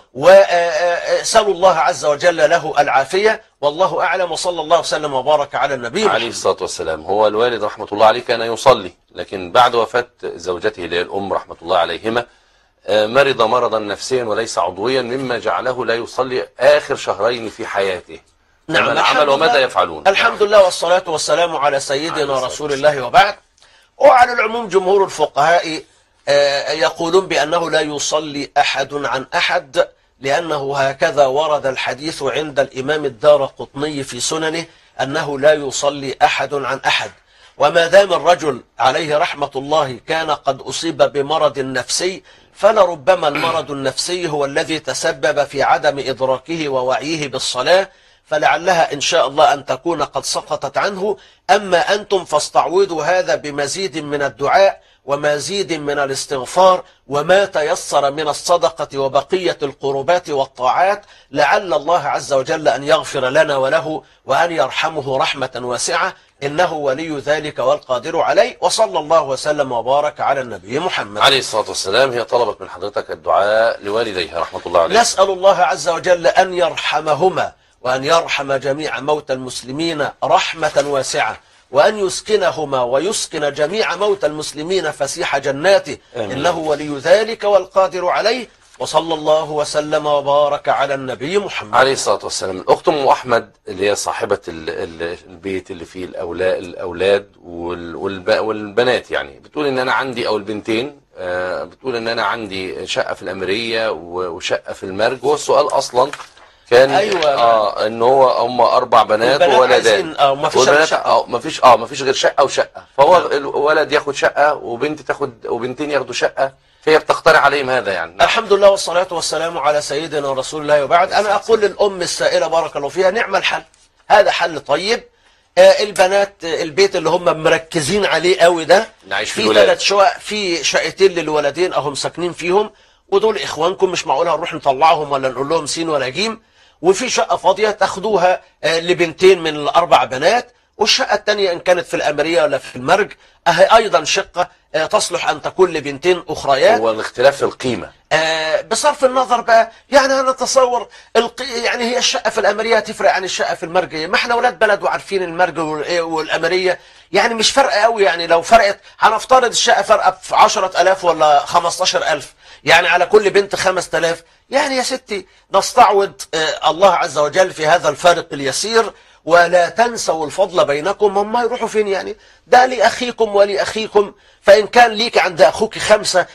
وسألوا الله عز وجل له العافية، والله أعلم. وصلى الله وسلم وبارك على النبي عليه الصلاة والسلام. هو الوالد رحمة الله عليه كان يصلي، لكن بعد وفاة زوجته اللي هي الأم رحمة الله عليهما مرض مرضا نفسيا وليس عضويا، مما جعله لا يصلي آخر شهرين في حياته. نعم. العمل وماذا يفعلون؟ الحمد لله والصلاة والسلام على سيدنا رسول الله وبعد. وعلى العموم جمهور الفقهاء يقولون بأنه لا يصلي أحد عن أحد، لأنه هكذا ورد الحديث عند الإمام الدارقطني في سننه أنه لا يصلي أحد عن أحد. وما دام الرجل عليه رحمة الله كان قد أصيب بمرض نفسي، فلربما المرض النفسي هو الذي تسبب في عدم إدراكه ووعيه بالصلاة، فلعلها إن شاء الله أن تكون قد سقطت عنه. أما أنتم فاستعوذوا هذا بمزيد من الدعاء ومزيد من الاستغفار وما تيسر من الصدقة وبقية القربات والطاعات، لعل الله عز وجل أن يغفر لنا وله وأن يرحمه رحمة واسعة، إنه ولي ذلك والقادر عليه. وصلى الله وسلم وبارك على النبي محمد عليه الصلاة والسلام. هي طلبت من حضرتك الدعاء لوالديها رحمة الله عليه. نسأل الله عز وجل أن يرحمهما وأن يرحم جميع موتى المسلمين رحمة واسعة، وأن يسكنهما ويسكن جميع موتى المسلمين فسيح جناته، إنه ولي ذلك والقادر عليه. وصلى الله وسلم وبارك على النبي محمد عليه الصلاة والسلام. الأخت أم أحمد اللي هي صاحبة البيت اللي فيه الأولاد والبنات، يعني بتقول إن أنا عندي، أو البنتين، بتقول إن أنا عندي شقة في الأميرية وشقة في المرج. والسؤال أصلا كان أيوة ان هو هم 4 بنات وولدان، مفيش غير شقه وشقه، فهو الولد ياخد شقه وبنت تاخد، وبنتين ياخدوا شقه، فهي بتقترح عليهم هذا يعني. الحمد لله والصلاه والسلام على سيدنا رسول الله، وبعد انا اقول للام السائله بارك الله فيها نعم الحل، هذا حل طيب. البنات البيت اللي هم مركزين عليه قوي ده في 3 شقق، في شقتين للولدين اهم ساكنين فيهم، ودول اخوانكم مش معقول هنروح نطلعهم ولا نقول لهم سين ولا جيم. وفي شقة فاضية تاخدوها لبنتين من ال4 بنات، والشقة الثانية إن كانت في الأميرية ولا في المرج أهي أيضا شقة تصلح أن تكون لبنتين أخريات. هو الاختلاف في القيمة بصرف النظر بقى، يعني أنا أتصور يعني هي الشقة في الأميرية تفرق عن الشقة في المرج، ما احنا ولاد بلد وعارفين المرج والأميرية يعني مش فرق قوي. يعني لو فرقت هنفترض الشقة فرقة في 10,000 ولا 15,000، يعني على كل بنت 5000، يعني يا ستي نستعوض الله عز وجل في هذا الفارق اليسير. ولا تنسوا الفضل بينكم، هم يروحوا فين يعني؟ ده لأخيكم ولأخيكم، فإن كان ليك عند أخوك 5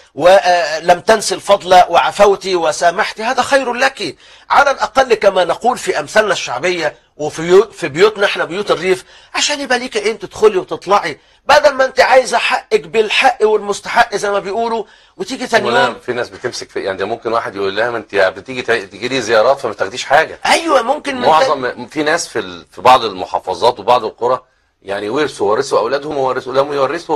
ولم تنسي الفضل وعفوتي وسامحتي هذا خير لك، على الأقل كما نقول في أمثالنا الشعبية وفي بيوتنا احنا بيوت الريف، عشان يبقى ليك عين تدخلي وتطلعي، بدل ما انت عايزه حقك بالحق والمستحق زي ما بيقولوا، وتيجي ثاني يوم. في ناس بتمسك في، يعني ممكن واحد يقول لها ما انت بتيجي لي زيارات فما تاخديش حاجه. ايوه ممكن. معظم في ناس في بعض المحافظات وبعض القرى يعني ورثوا اولادهم لم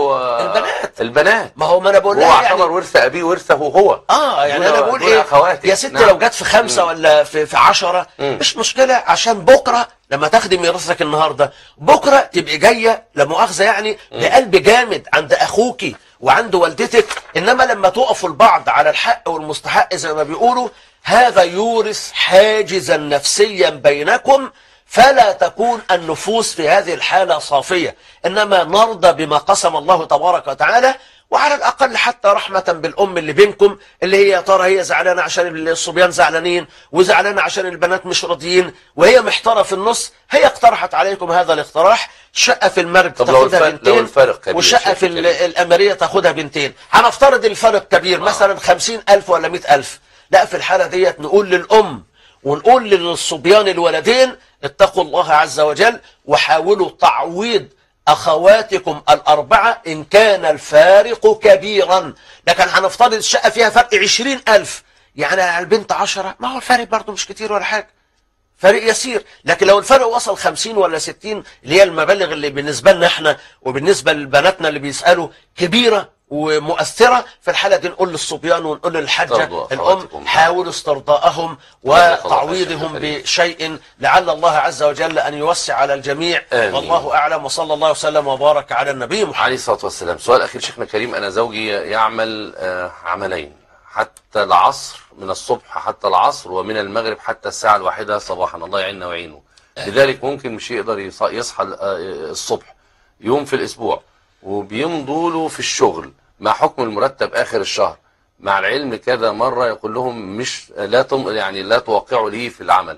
يورثوا البنات. ما هو ما انا بقول هو اعتبر ورث ابيه ورثه هو. يعني انا بقول ايه يا ست، لو جت في 5 ولا في 10 مش مشكله، عشان بكره لما تاخدي ميراثك النهارده بكره تبقي جايه لا مؤاخذه يعني بقلب جامد عند اخوكي وعند والدتك. انما لما تقفوا البعض على الحق والمستحق زي ما بيقولوا، هذا يورث حاجزا نفسيا بينكم، فلا تكون النفوس في هذه الحالة صافية، إنما نرضى بما قسم الله تبارك وتعالى، وعلى الأقل حتى رحمة بالأم اللي بينكم، اللي هي يا ترى هي زعلانة عشان الصبيان زعلانين وزعلانة عشان البنات مش راضيين، وهي محتارة في النص، هي اقترحت عليكم هذا الاقتراح، شقة في المرج تاخدها بنتين وشقة في الأميرية تاخدها بنتين. هنفترض الفرق كبير مثلا 50,000 ولا 100,000، لا في الحالة ديت نقول للأم ونقول للصبيان الولدين اتقوا الله عز وجل وحاولوا تعويض أخواتكم ال4 إن كان الفارق كبيرا. لكن هنفترض الشقة فيها فرق 20,000، يعني على البنت 10، ما هو الفارق برضه مش كتير ولا حاجة، فرق يسير. لكن لو الفرق وصل 50 ولا 60 اللي هي المبالغ اللي بالنسبة لنا احنا وبالنسبة لبناتنا اللي بيسألوا كبيرة ومؤثرة، في الحالة دي نقول للصبيان ونقول للحجة الأم حاولوا استرضاءهم وتعويضهم بشيء، لعل الله عز وجل أن يوسع على الجميع. والله أعلم، وصلى الله وسلم وبارك على النبي محمد عليه الصلاة والسلام. سؤال أخير شيخنا الكريم، أنا زوجي يعمل عملين حتى العصر، من الصبح حتى العصر، ومن المغرب حتى الساعة 1 صباحا، الله يعيننا ويعينه. لذلك ممكن مش يقدر يصحى الصبح يوم في الأسبوع، وبيمضوا له في الشغل مع حكم المرتب آخر الشهر، مع العلم كذا مرة يقول لهم مش لا توقعوا لي في العمل،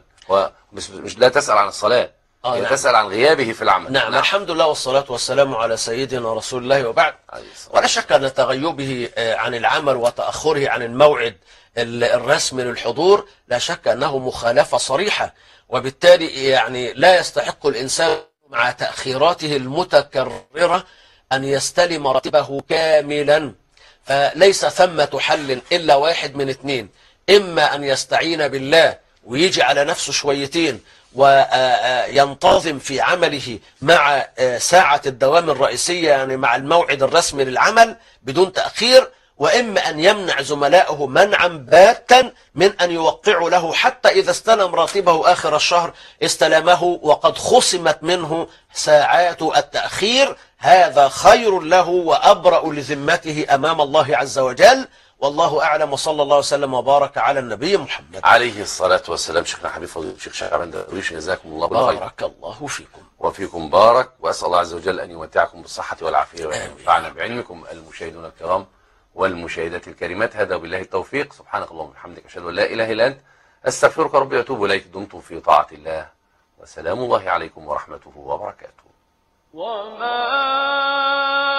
مش لا تسأل عن الصلاة، نعم. تسأل عن غيابه في العمل. نعم. الحمد لله والصلاة والسلام على سيدنا رسول الله، وبعد. ولا شك أن تغيبه عن العمل وتأخره عن الموعد الرسمي للحضور لا شك أنه مخالفة صريحة، وبالتالي يعني لا يستحق الإنسان مع تأخيراته المتكررة أن يستلم راتبه كاملا. فليس ثمة حل إلا واحد من 2، إما أن يستعين بالله ويجي على نفسه شويتين وينتظم في عمله مع ساعة الدوام الرئيسية، يعني مع الموعد الرسمي للعمل بدون تأخير، وإما أن يمنع زملائه منعا باتا من أن يوقعوا له حتى إذا استلم راتبه آخر الشهر استلمه وقد خصمت منه ساعات التأخير. هذا خير له وأبرأ لذمته أمام الله عز وجل، والله أعلم، وصلى الله وسلم وبارك على النبي محمد عليه الصلاة والسلام. شيخنا حبيب فضيلة الشيخ شعبان درويش، جزاكم الله كل خير. بارك الله فيكم وفيكم بارك، وأسأل الله عز وجل أن يمتعكم بالصحة والعافية وأن ينفعنا بعلمكم. المشاهدون الكرام والمشاهدات الكريمات، هذا وبالله التوفيق. سبحانك اللهم وبحمدك، أشهد أن لا إله إلا أنت، أستغفرك ربي وأتوب إليك. دمتم في طاعة الله، وسلام الله عليكم ورحمته وبركاته.